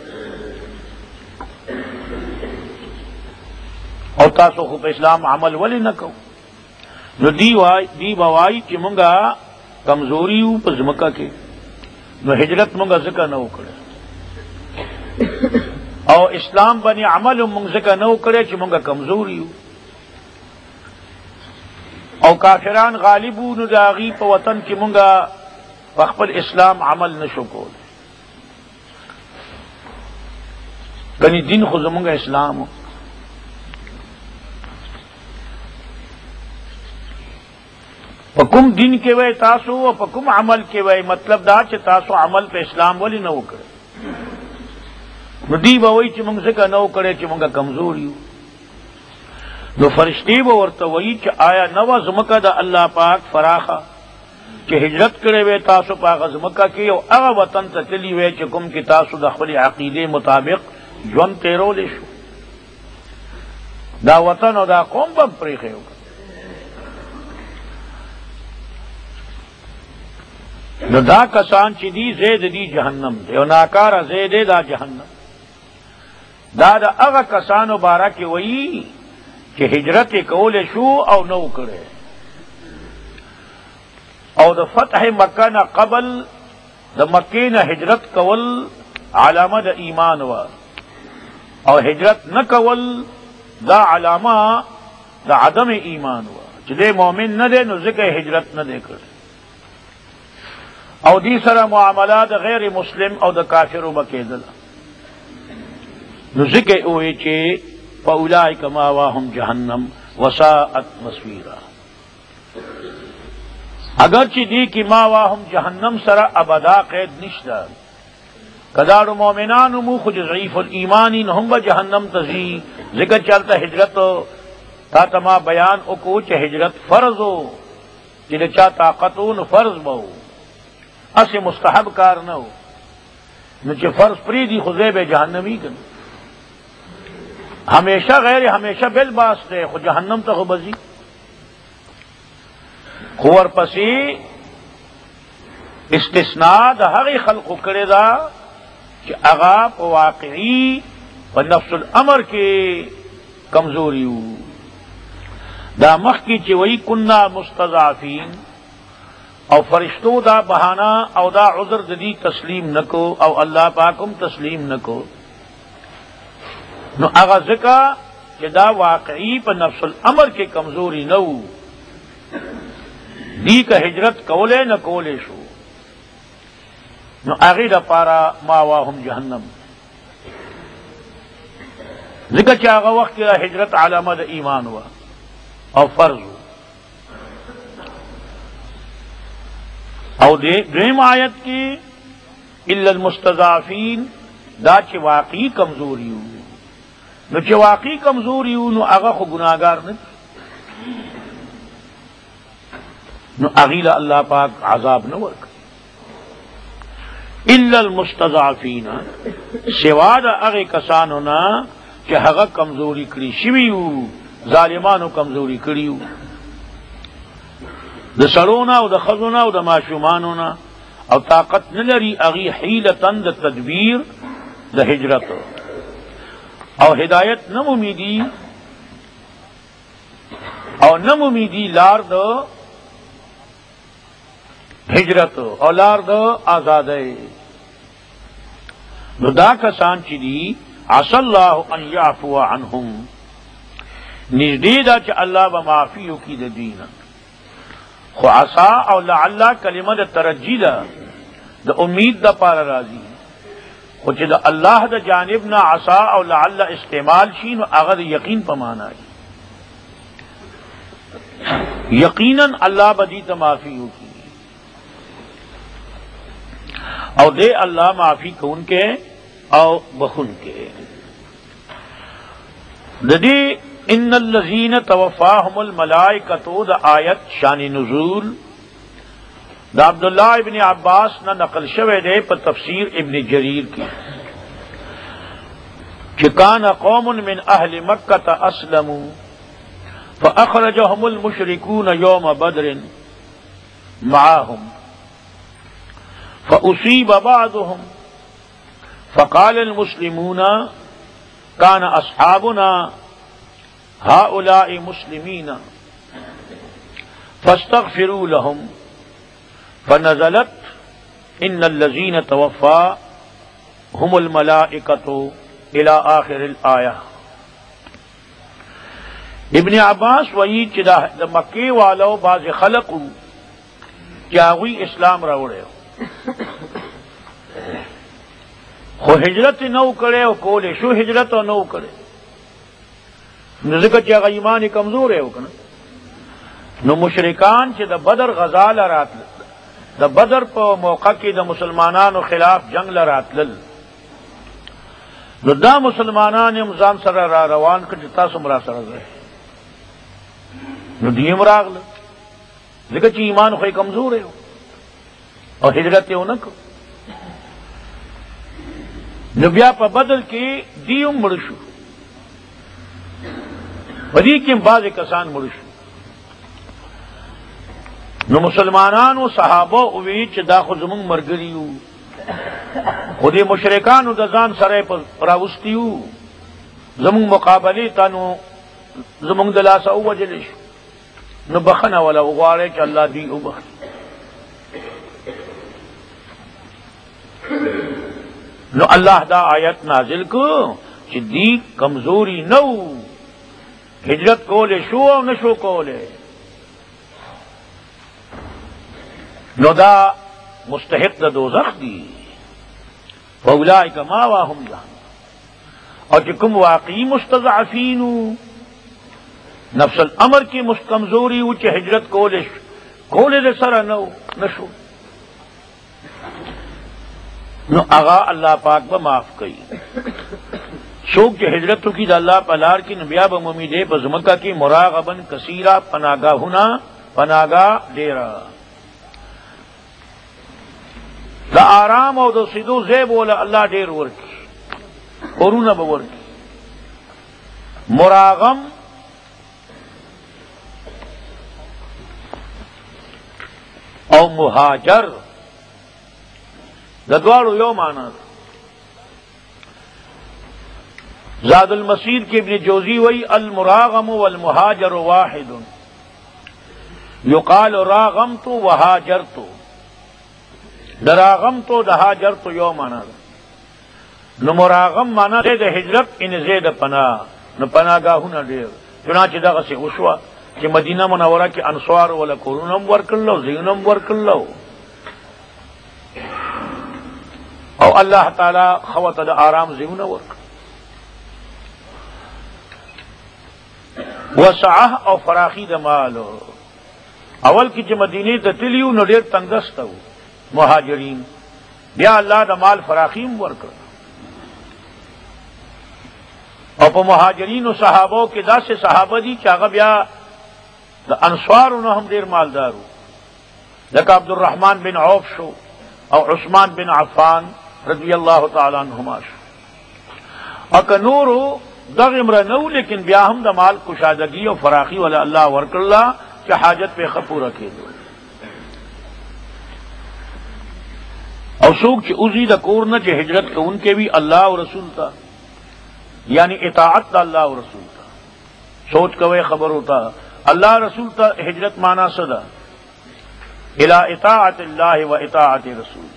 اور تاسو خوب اسلام عمل ولی نہ کہو نو دی بوائی چی منگا کمزوری ہوں پا زمکہ کے نو ہجرت منگا ذکر نہ کرے اور اسلام بنی عمل منگ ذکر نہ کرے چی منگا کمزوری ہوں او کافران غالبو نو داغي په وطن کې مونږه په خپل اسلام عمل نشو کول. کني دین خو زمونږه اسلام په کوم دین کې وای تاسو او په کوم عمل کې وای، مطلب دا چې تاسو عمل په اسلام ولې نه وکړي. نو دی به وای چې موږ څنګه نه وکړي چې موږ کمزور یو. نو فرشتي به ورته وایي چې آیا نو زمکه د الله پاک فراخه چې هجرت کړې وې تاسو په هغه زمکه کې او هغه وطن ته تللی وې چې کوم کې تاسو د خپل عقیده مطابق ژوند تیرولې شو، دا وطن او دا قوم به پرېښی وو. نو دا کسان چې دی زید دی جهنم دی او ناکاره زید دا جهنم. دا د هغه کسانو باره کې وایي چې هجرت کول شو او نو کړي، او د فتح مکه نه قبل د مکې نه هجرت کول علامه د ایمان و، او هجرت نه کول دا علامه د عدم ایمان و چې د مؤمن نه دی نو ځکه هجرت نه دی کړی. او دی سره معاملات غیر مسلم او د کافرو بکیدل. نو ذکر اوئی چې فاولئک ماواهم جہنم وساءت مصیرا. اگرچہ دی کی ماواهم جہنم سره ابدا قید نشتا، کدارو مومنانو مو خود ضعیف الایمانین هم به جہنم تزی. ذکر چلتا ہجرت تا تما بیان اکو چې ہجرت فرض ہو، چې چا طاقتون فرض بہو، اسے مستحب کار نہ ہو. نو چې فرض پری دی خزے بے جہنمی کن ہمیشہ غیر ہمیشہ بل باس دے خو جہنم تو بزی. خور پسی استثناء د هغه خلق کړي دا چې هغه په واقعي په نفس الامر کې کمزوري وو. دا مخ کی چې وی کنا مستضعفین او فرشتو دا بہانا او دا عذر ددی تسلیم نکو او اللہ پاکم تسلیم نکو. نو اغا ذکا کہ دا واقعی پا نفس الامر کے کمزوری نو دی کا ہجرت کولے نہ کولے شو. نو اغی دا پارا ماواہم جہنم ذکر چاہا وقت کی ہجرت علامہ دا ایمان ہوا او فرض ہوا. او دویم آیت کی الا المستضعفین دا چې واقعی کمزوری ہو. نو چې واقعی کمزوری ہو نو هغه خو گناہگار نه، نو اغیلا اللہ پاک عذاب نہ ورک. الا المستضعفین سوا دا هغه کسانو نه چې هغه کمزوری کړی شوی وو، ظالمانو کمزوری کړی وو، د سړونا او د خزونا او د ماشومانونا، او طاقت نه لري اغي حیلتن د تدبیر د هجرت او هدایت نه امیدي او نه امیدي لار د هجرت او لار د آزادۍ. نو دا کسان چې دي عسى الله ان يعفو عنهم، نږدې دا چې الله به معافي وکړي د دین. خو عسا او لعل کلمه د ترجی ده، د امید د پاره راځي. خو چې د الله د جانب نه عسا او لعل استعمال شي نو هغه د یقین په معنا دی. یقینا الله بدی ته معافی وکړي او دے اللہ معافی کون کے او بخون کے. ددی ان الذین توفاهم الملائکۃ دا آیت شان نزول دا عبداللہ ابن عباس نہ نقل شوے دے پر تفسیر ابن جریر کی چکان قوم من اہل مکہ اسلموا فاخرجهم المشركون يوم بدر معهم فاصيب بعضهم فقال المسلمون كان اصحابنا هؤلاء مسلمين فاستغفروا لهم فنزلت ان الذين توفاهم الملائكة الى آخر الآية. ابن عباس وہی چدا مکی والو باز خلق کیا ہوئی اسلام راوڑے خو ہجرت نو کرے او کولے شو ہجرت او نو کرے ذکر چاہ ایمان کمزور ہے کنا نو مشرکان چھ دا بدر غزا لرات دا بدر پا موقع کی دا مسلمانانو خلاف جنگ لرات لل نو دا مسلمانان امزان سر را روان کر جتا سمرا سر رہے نو دیم راغ لل ذکر چھ ایمان خوی کمزور ہے اور ہجرت ہو نکو نو بیا پا بدر کی دیم مرشو بدی کی بعض کسان مرشو نو مسلمانانو صحابہ اوی چھ دا خو زمون مرگریو خودی مشرکانو دا زان سرے پراوستیو زمون مقابلی تانو زمون دلاسا او وجلش نو بخنا والا اغوارے چھ اللہ دی او بخن نو اللہ دا آیت نازل کو چھ دی کمزوری نو ہجرت کولے شو او نشو کولے نو دا مستحق دا دوزخ دی فاولائک ماواہم جہنم اور چکم واقعی مستضعفینو نفس الامر کی کمزوری وچ ہجرت کولے دے سر نشو نو اغا اللہ پاک با معاف کئی شوق کے ہجرتوں کی دا اللہ پلار کی نبیا بممی دے بزمکہ کی مراغبن کثیرہ پناگاہ ہونا پناگاہ ڈیرہ دا آرام او دا سیدو زیب والا اللہ ڈیر ورکی قرون بورکی مراغم او مہاجر دا دوارو یو مانا زاد المسیر کے ابن جوزی وی المراغم والمہاجر واحد یقال راغمت وہاجرت دراغم تو دہاجر تو یو مانا نو مراغم مانا دے دا ہجرت ان زید پناہ نو پناہ گاہونا دیر چنانچہ دا غسی غشوا کہ مدینہ منورہ کی انصار والا قرونم ورکل لو زینم ورکل لو او اللہ تعالی خوات دا آرام زیون ورکل وسعہ او فراخی دا مالو اول کی چھ مدینی تا تلیو نو دیر تنگستو مہاجرین بیا اللہ دا مال فراخیم ورکر اور پا مہاجرین و صحابوں کے دا سے صحابہ دی چاگا بیا دا انصار انہوں ہم دیر مالدارو لکا عبد الرحمن بن عوف شو او عثمان بن عفان رضی اللہ تعالیٰ عنہما شو اکا نورو دا غمرہ نو لیکن بیا ہم دا مال کشادگی و فراخی والا اللہ ورکر اللہ کہ حاجت پہ خپو رکھے دو اور سوک چھ ازی دا کورنا چھ ہجرت کا ان کے بھی اللہ و رسول تا یعنی اطاعت دا اللہ و رسول تا سوچ کوئے خبر ہوتا اللہ رسول تا ہجرت مانا صدا الى اطاعت اللہ و اطاعت رسول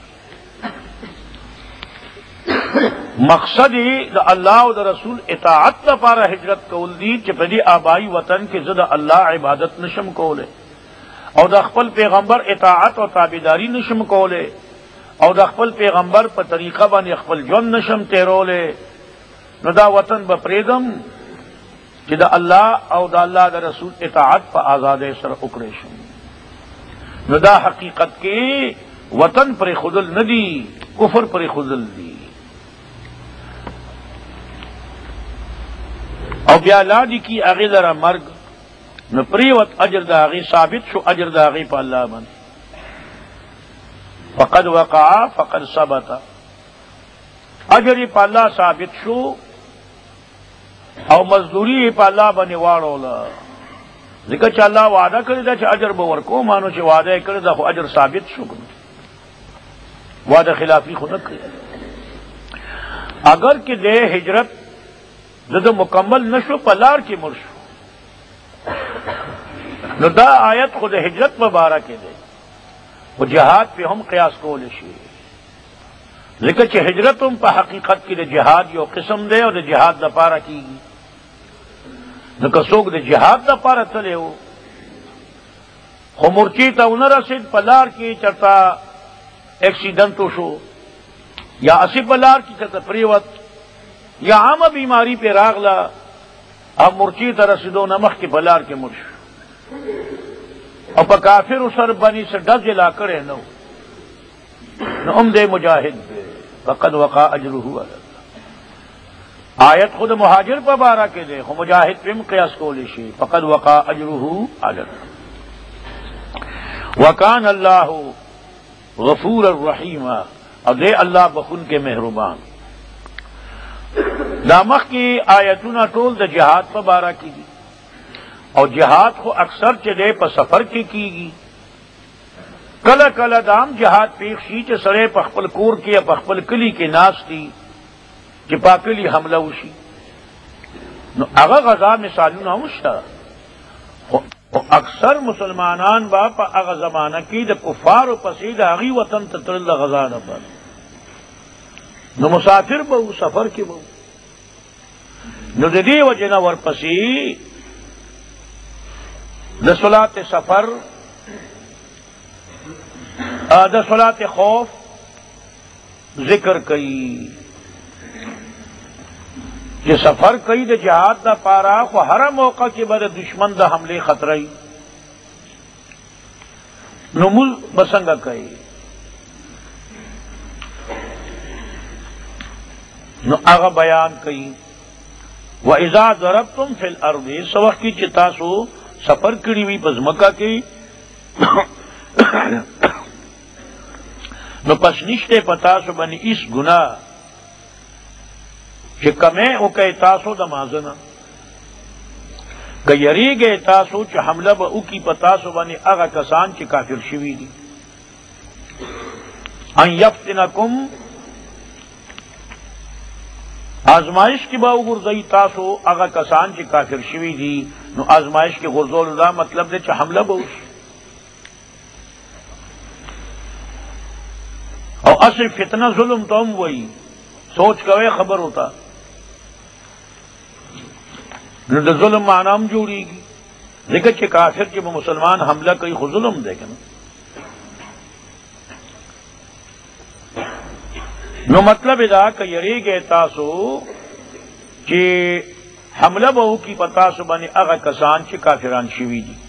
مقصد دا اللہ و دا رسول اطاعت دا پارا ہجرت کول دی چھ پدی آبائی وطن کے زد اللہ عبادت نشم کولے اور دا خپل پیغمبر اطاعت و تابیداری نشم کولے او دا خپل پیغمبر پا طریقہ بانی خپل جون نشم تیرولے نو دا وطن با پریدم چی دا اللہ او دا اللہ دا رسول اطاعت پا آزاد سر اکڑیشم نو دا حقیقت کے وطن پر خودل ندی کفر پر خودل دی او بیا لادی کی اغی لرا مرگ نو پریوت اجر دا اغی ثابت شو اجر دا اغی پا اللہ من فقد وقع فقد ثبت اجری پا اللہ ثابت شو او مزدوری پا اللہ بنی وارولا ذکر چا اللہ وعدہ کردا چا اجر بورکو مانو چا وعدہ کردا خو اجر ثابت شو وعدہ خلافی خو نکر اگر کہ دے ہجرت زد مکمل نشو پلار کی مرشو نو دا آیت خود ہجرت مبارک دے وہ جہاد پہ ہم قیاس کو لشی لیکن چھ ہجرتم پہ حقیقت کی دے جہاد یو قسم دے اور دے جہاد دا پارا کی گی نو که څوک د جهاد دپاره تللی و خو مرچی ته ونه رسید، په لار کې چرته ایکسیډنټ وشو یا اسی په لار کې چرته پریوت یا عامه بیماری پې راغله او مرچی ته رسېدو نه مخکې په لار کې مړ شو او په کافرو سر باندې څه ډز یې لا کړی نه و، نو هم دی مجاهد دی، فقد وقع اجره علی الله. آیت خود مہاجر پر بارہ کے دے خو مجاہد پہ قیاس کولی شی، فقد وقع اجرہ علی اللہ. وکان اللہ غفور الرحیم، اور دے اللہ بخون کے مہربان. دامخ کی آیتنا ٹول دا جہاد پر بارہ کی گی، اور جہاد کو اکثر چلے پر سفر کی گی. کل کل دام جہاد پیخ شی چ سڑے پخپل کور کے پخپل کلی کے ناس تھی کہ پاکلی حملہ وشی، نو اغا غزا مثالونه وشتا. اکثر مسلمانان با پا اغا زمانہ کی دا کفار و پسید اغی وطن تطرل غزا نفر، نو مسافر بہو سفر کی بہو، نو دی وجہ ور پسی دا صلاة سفر دا صلاة خوف ذکر کئی کہ سفر کئی دا جہاد دا پارا خو ہر موقع کی بر دشمن دا حملے خطرئی نمول بسنگا کئی نو اغا بیان کئی. وَإِذَا ضَرَبْتُمْ فِي الْأَرْضِ سوق کی چتاسو سفر کری ہوئی بزمکہ کی نو پس نشتے پتاسو بنی اس گناہ کہ کمیں او کہ تاسو دا مازنا کہ یری گئے تاسو چ حملہ با او کی پتاسو بنی اغا کسان چ کافر شوی دی ان یفتنکم آزمائش کی با غرزئی تاسو اغا کسان چ کافر شوی دی، نو آزمائش کے غرزول دا مطلب دے چ حملہ با اوش. اور اصل فتنہ ظلم تو ہم وہی سوچ کوئے خبر ہوتا نو دا ظلم معنام جوڑی گی، لیکن کہ کافر کے مسلمان حملہ کئی خود ظلم دے گا. نو مطلب ادا کہ یری گئے تاسو کہ حملہ بہو کی پتاسو بنی اغا کسان چی کافران شوی دی،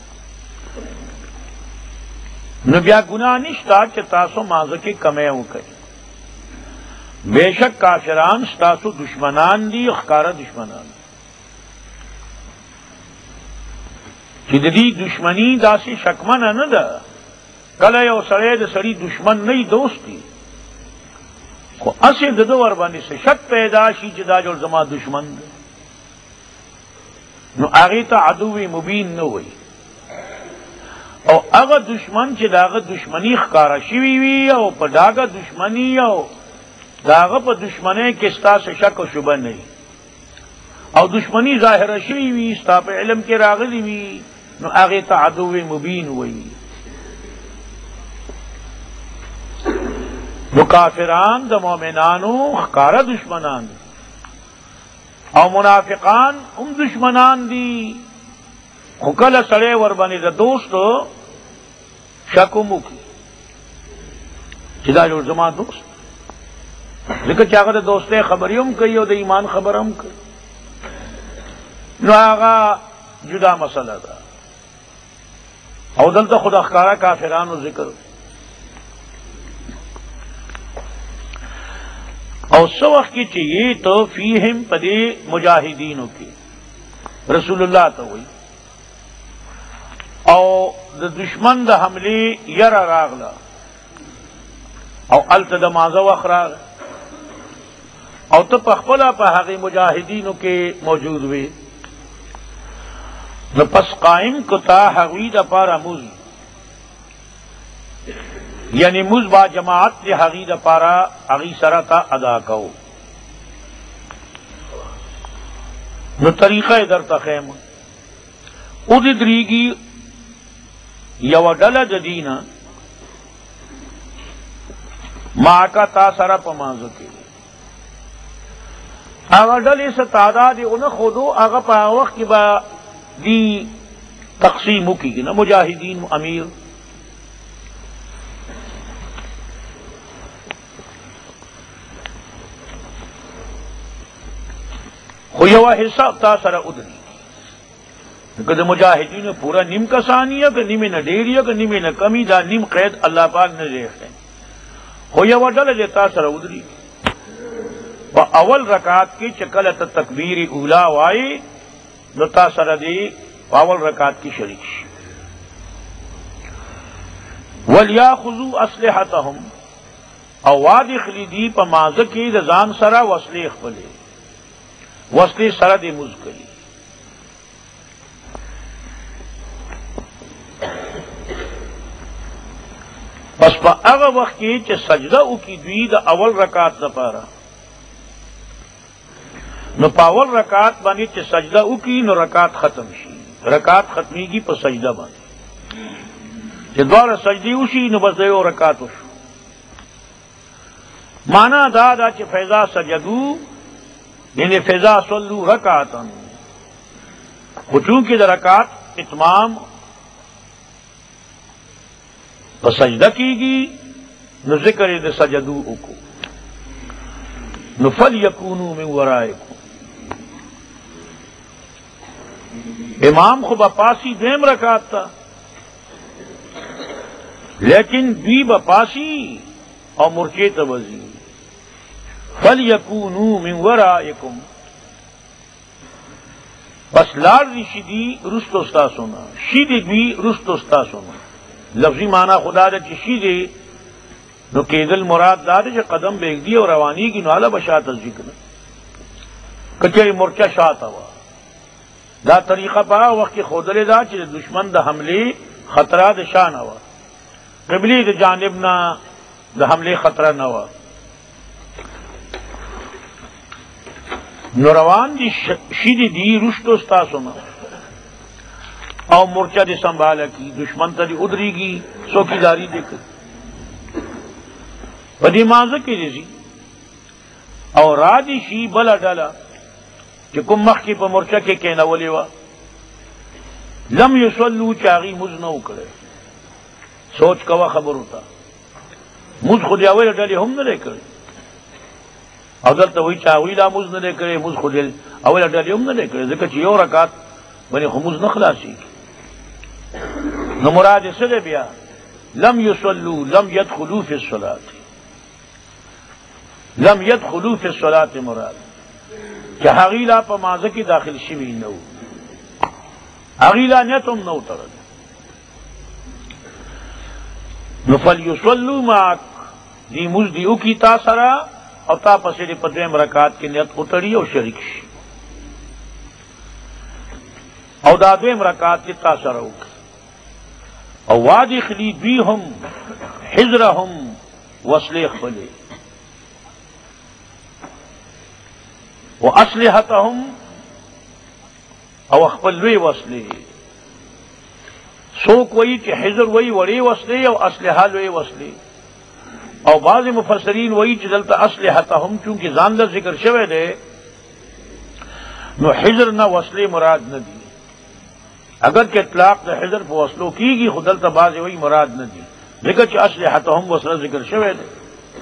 نو بیا گناہ نشتا چی تاسو مازو کی کمے ہو کئی. بے شک کافران ستاسو دشمنان دی، اخکارا دشمنان دی، چې د دې دشمنی داسې شکمنه نه ده. کله یو سړی د سړي دشمن نه دوست دی، خو اسې د ده ور باندې څه شک پیدا شي چې دا جوړ زما دشمن دی، نو هغې ته عدو مبین نه وایي. او هغه دشمن چې د هغه دشمني ښکاره شوي وي او په ډاګه دشمني او د هغه په دشمنۍ کې ستا څه شک او شبه نه وي او دشمنی ظاهره شوي وي، ستا په علم کې راغلی وي، نو هغې ته عدو مبین وایي. نو کافران د مؤمنانو ښکاره دشمنان دي او منافقان هم دشمنان دي، خو کله سړی ور باندې د دوستو شک هم وکړي چې دا جوړ زما دوست، ځکه چې هغه د دوستۍ خبرې هم کوي او د ایمان خبره هم کوي، نو هغه جدا مسله ده. او دلته خود ښکاره کافرانو ذکر او سو وخت کی چاہیے تو فیہم پدے مجاہدینوں کی رسول اللہ تو ہوئی او د دشمن د حملے یر راغلا او التد مازه وخرا او تو پخپلا په هغه مجاهدینو کې موجود وي، نو پس قائم کتا حوی د پارا موز، یعنی موز با جماعت دی حقی د پارا حقی سرتا ادا کو. نو طریقہ در تخیم اد دریگی یو ڈل دینا ماں کا تا سرا پمازو کے اگر ڈلی سے تعداد انہیں خودو اگر پا وقت کی با دی تقسیم کی گی نا مجاہدین امیر خویوہ حصہ تا سر ادری کہ مجاہدین پورا نیم کسانی ہے کہ نیم نہ ڈیری ہے کہ نیم نہ کمی دا نیم قید اللہ پاک نے دیکھتے ہیں خویوہ ڈل دیتا سر ادری با اول رکعت کی چکلت تکبیر اولا وائی نتا سر دی اول رکعت کی شریک وَلْيَأْخُذُوا أَسْلِحَتَهُمْ او وادی خلیدی پا مازکی دزان سرا وصلی اخبلی وصلی سرا دی مزکلی پس پا اغا وقت کی چه سجدہ او کی دوی دا اول رکعت نپارا نو پا اول رکعت بانی چه سجدہ او کی نو رکعت ختم شی رکعت ختمی کی پا سجدہ بانی چه دوار سجدی اوشی نو بس دیو رکعت اوشو مانا دا چه فیضا سجدو یعنی فیضا صلو رکعتا خچون کی دا رکعت اتمام پس سجدہ کی گی نو ذکر دا سجدو اکو نو فَلْيَكُونُوا مِنْ وَرَائِكُمْ امام خو بپاسی دیم رکعت تا لیکن بی بپاسی اور مرچے توزی فَلْيَكُونُوا مِنْ وَرَائِكُمْ بس لار دی شیدی رست استا سونا شیدی بی رست استا سونا لفظی معنی خدا دا چی شیدی نو کیدل مراد دا چی قدم بیگ دی اور روانی کی نوالا بشات ذکر کچھے مرچہ شاعت ہوا دا طریقہ پا وقت خودل دا چی دشمن دا حملے خطرہ دا شان ہوا قبلی دا جانبنا دا حملے خطرہ نوا نوروان دی شیدی دی رشت استا سنا او مرچہ دی سنبھالا کی دشمن تا دی ادری گی سوکی داری دیکھ بدی مانزہ کی دیزی او را دی شی بلا ڈالا کہ کم مخ کی پا مرچہ کے کہنا ولیوا لم یسولو چاغی مزنو کرے سوچ کوا خبر ہوتا مز خود اول ڈالی ہم نہ لے کرے اگر تو وہی چاوی لا مز نہ لے کرے مز خود اول ڈالی ہم نہ لے کرے ذکر چیو رکعت بنی خموز نہ خلاصی نو مراد سے بیا لم یصلو لم يدخلوا فی الصلاۃ لم يدخلوا فی الصلاۃ مراد کہ حغیلا پا مازہ کی داخل شوی نو حغیلا نیتم نو ترد نفل یصلو معاک دی مزدیو کی تا سرا اور تا پسیری پدویم رکعت کی نیت اتری اور شریک شی او دا دویم رکعت کی تا سرا او وادی خلی دویہم حضرہم وصلی خلی و اسلحتہم او اخبلوی وصلی سوک وئی کہ حضر وئی وڑی وصلی او اسلحہ لوی وصلی او بعض مفسرین وئی کہ دلتا اسلحتہم چونکہ زاندہ ذکر شوے دے نو حضر نہ وصلی مراد نہ دی اگر کہ اطلاق دا حضر پہ وصلو کی گی خودلتا بعض وئی مراد نہ دی ذکر کہ اسلحتہم وصلہ ذکر شوے دے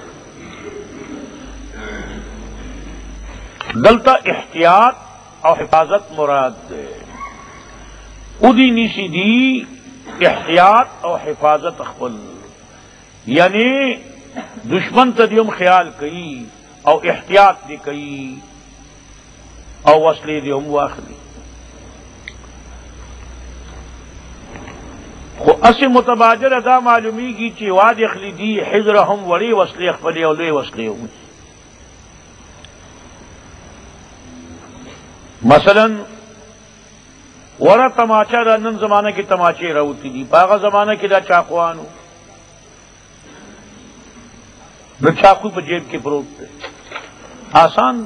دلتا احتیاط اور حفاظت مراد دے ادی نیسی دی احتیاط اور حفاظت اخبل یعنی دشمن تدیم خیال کئی اور احتیاط دی کئی اور وصلی دی ہم واخلی خو اسی متبادر ادا معلومی کی چی واد اخلی دی حضرہم وڑی وصلی اخبلی اور لوی وصلی ہم مثلا ورا تماچا دا نن زمانہ کی تماچے روتی دی پاغا زمانہ کی دا چاقوانو نو چاقو پہ جیب کے پروت دے آسان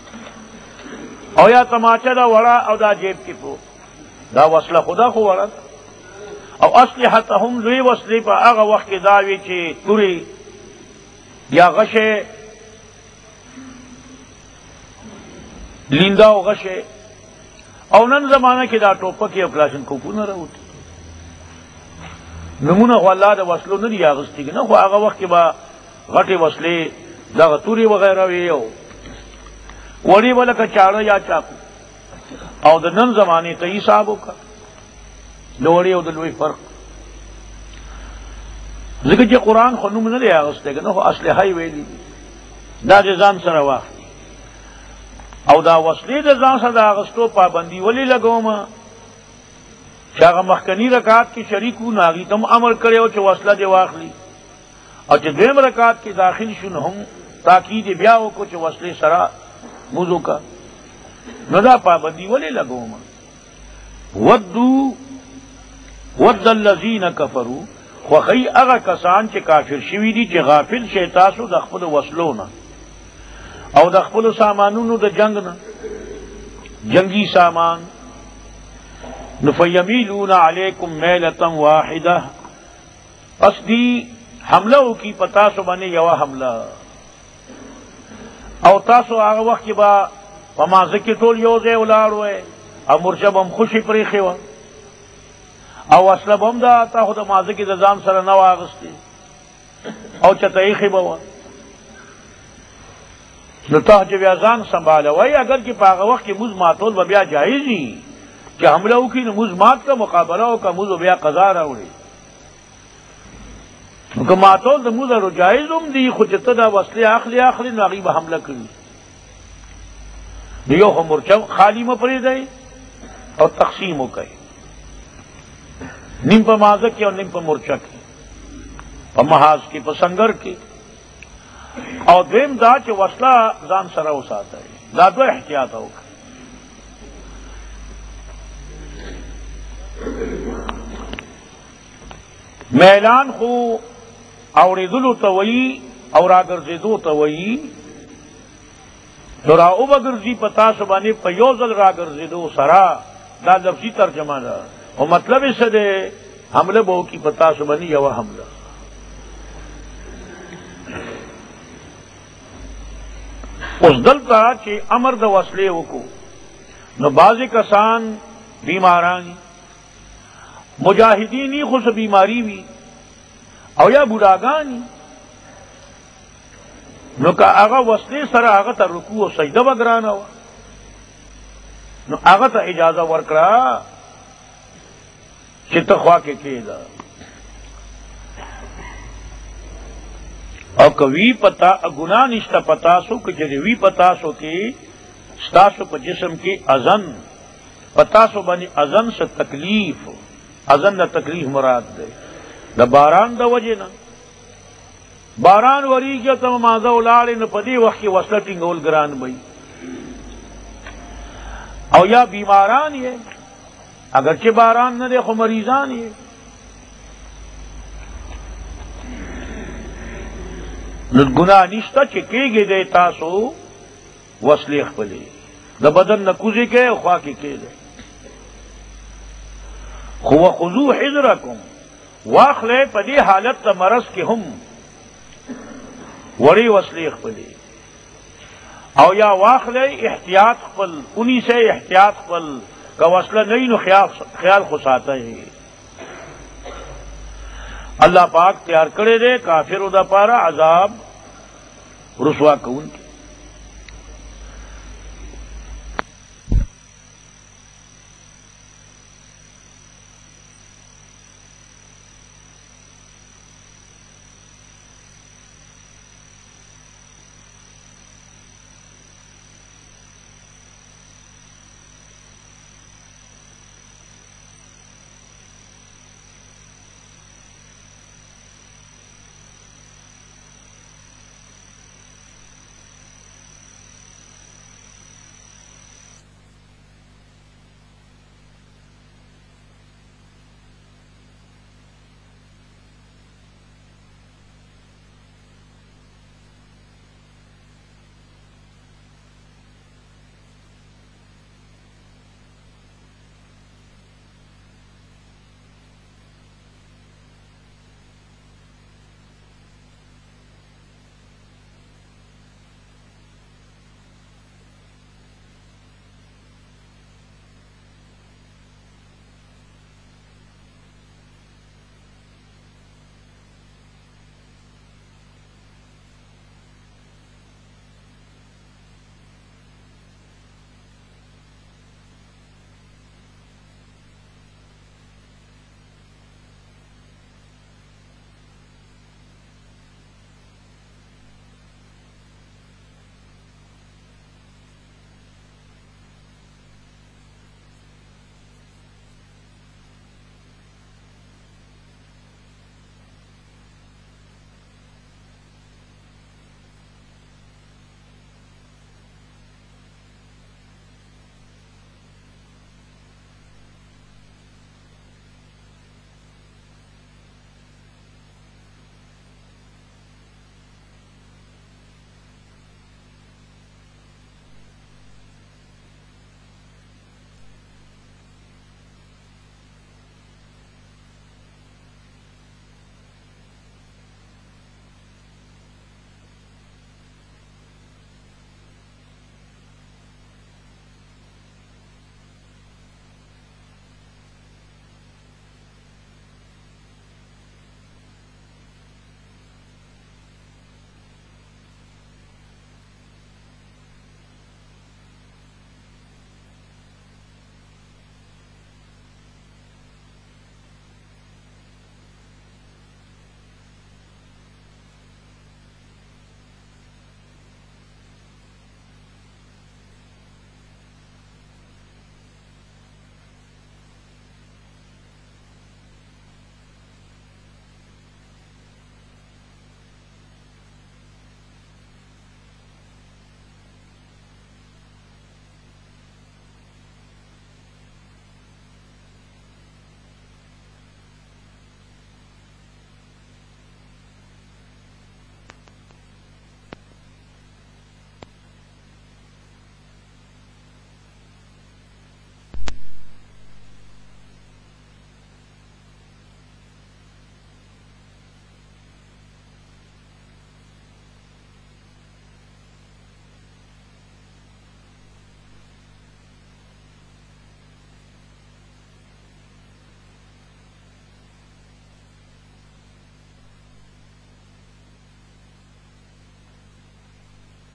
او یا تماچا دا وڑا او دا جیب کے پروت دا وصلہ خدا خو وڑا او اسلحتہم لوی وصلی پا آغا وقت داوی چے توری یا غشے لیندا او غشه او نن زمانہ کې دا ټوپک او کلاشن کوپونه راوت نمونه خو الله د وسلو نه دی اغستی نه خو هغه وخت کې با غټي وسلې دا توري وغیرہ ویو وړي ولکه چاړه یا چاقو او د نن زمانه ته حساب وکړه لوړی او د لوی فرق ځکه چې قرآن خو نوم نه دی اغستی نه خو اسلحه یې ویلي دا د ځان سره واخلي او دا وسلې د ځان سره د اغستو پابندي ولې لګوم چې هغه مخکني رکعات کې شریکو ناغي تم امر کړو چې وسله دی واخلي او چې دویم رکعات کې داخل شون هم تاکید بیا وکړو چې وسلې سره موضوع کا نو دا پابندي ولې لګوم ود الذین کفروا خوخی هغه کسان چې کافر شوي دي چې غافل شي تاسو د خپل وسلو نه او د خپل سامانونو د جنگ نه جنگی سامان نفیمیلون علیکم میلتا واحده پس دی حملو کی پتا سو باندې یو حمله او تاسو هغه وخت کې با په مازه کې ټول یو ځای ولاړ وای او مرشب هم خوشي پرې خو او اسلام هم دا تاسو د مازه کې د ځان سره نه واغستي او چته یې خبره نو ته چې بیا ځان سنبالوي اگر چې په هغه وخت کې موږ ماتول به بیا جایز دي کہ حملہ کی موږ مات کا مقابلہ ہو کا موږ بیا قضا راوړي نو ماتول د موږ ورو جایز هم دي خو چې ته دا وسلې اخلي نو هغې به حمله کړي نو یو خو مرچه خالی مه پرېږدئ او تقسیم وکړئ نیم په مازه کې او نیم په مرچه کې په محاذ کې په سنگر کې او دویم دا چې وسله ځان سره وساتئ دا دوه احتیاط وکړئ میلان خو اوریدلو ته وایي او راګرځېدو ته وایي نو را وبګرځي په تاسو باندې په یو ځل راګرځېدو سره دا لفظي ترجمه ده او مطلب یې څه دی حمله به وکړي په تاسو باندې یوه حمله اوس دلته چې امر د وسلې وکړو نو بعضې کسان بیماران مجاہدینی خو څه بیماری وي او یا بوډاګانې نو که هغه وسلې سره هغه ته رکوع او سجده به ګرانه وه نو هغه ته اجازه ورکړه چې ته خوا کې کېږده او که وی پتا ګناه نشته په تاسو که چې وی په تاسو کې ستاسو په جسم کې اذن په تاسو باندې اذن څه تکلیف اذن نه تکلیف مراد ده د باران د وجې نه باران وریږي ته مازه ولاړې نو په دې وخت کې وسله ټینګول ګران وي او یا بیماران یې اگرچہ باران نہ دے خو مریضان یې نو ګناه نشته چې کېږي دی تاسو وسلې خپلې د بدن نه کوزې کې او خوا کې کېږي خو وخذو حذرکم واخلې په دې حالت د مرض کې هم وړې وسلې خپلې او یا واخلې احتیاط خپل انہی سے احتیاط خپل کا وسله نه نو خیال خو ساتئ الله پاک تیار کړی دی کافرو د پاره عذاب رسوا کوونکی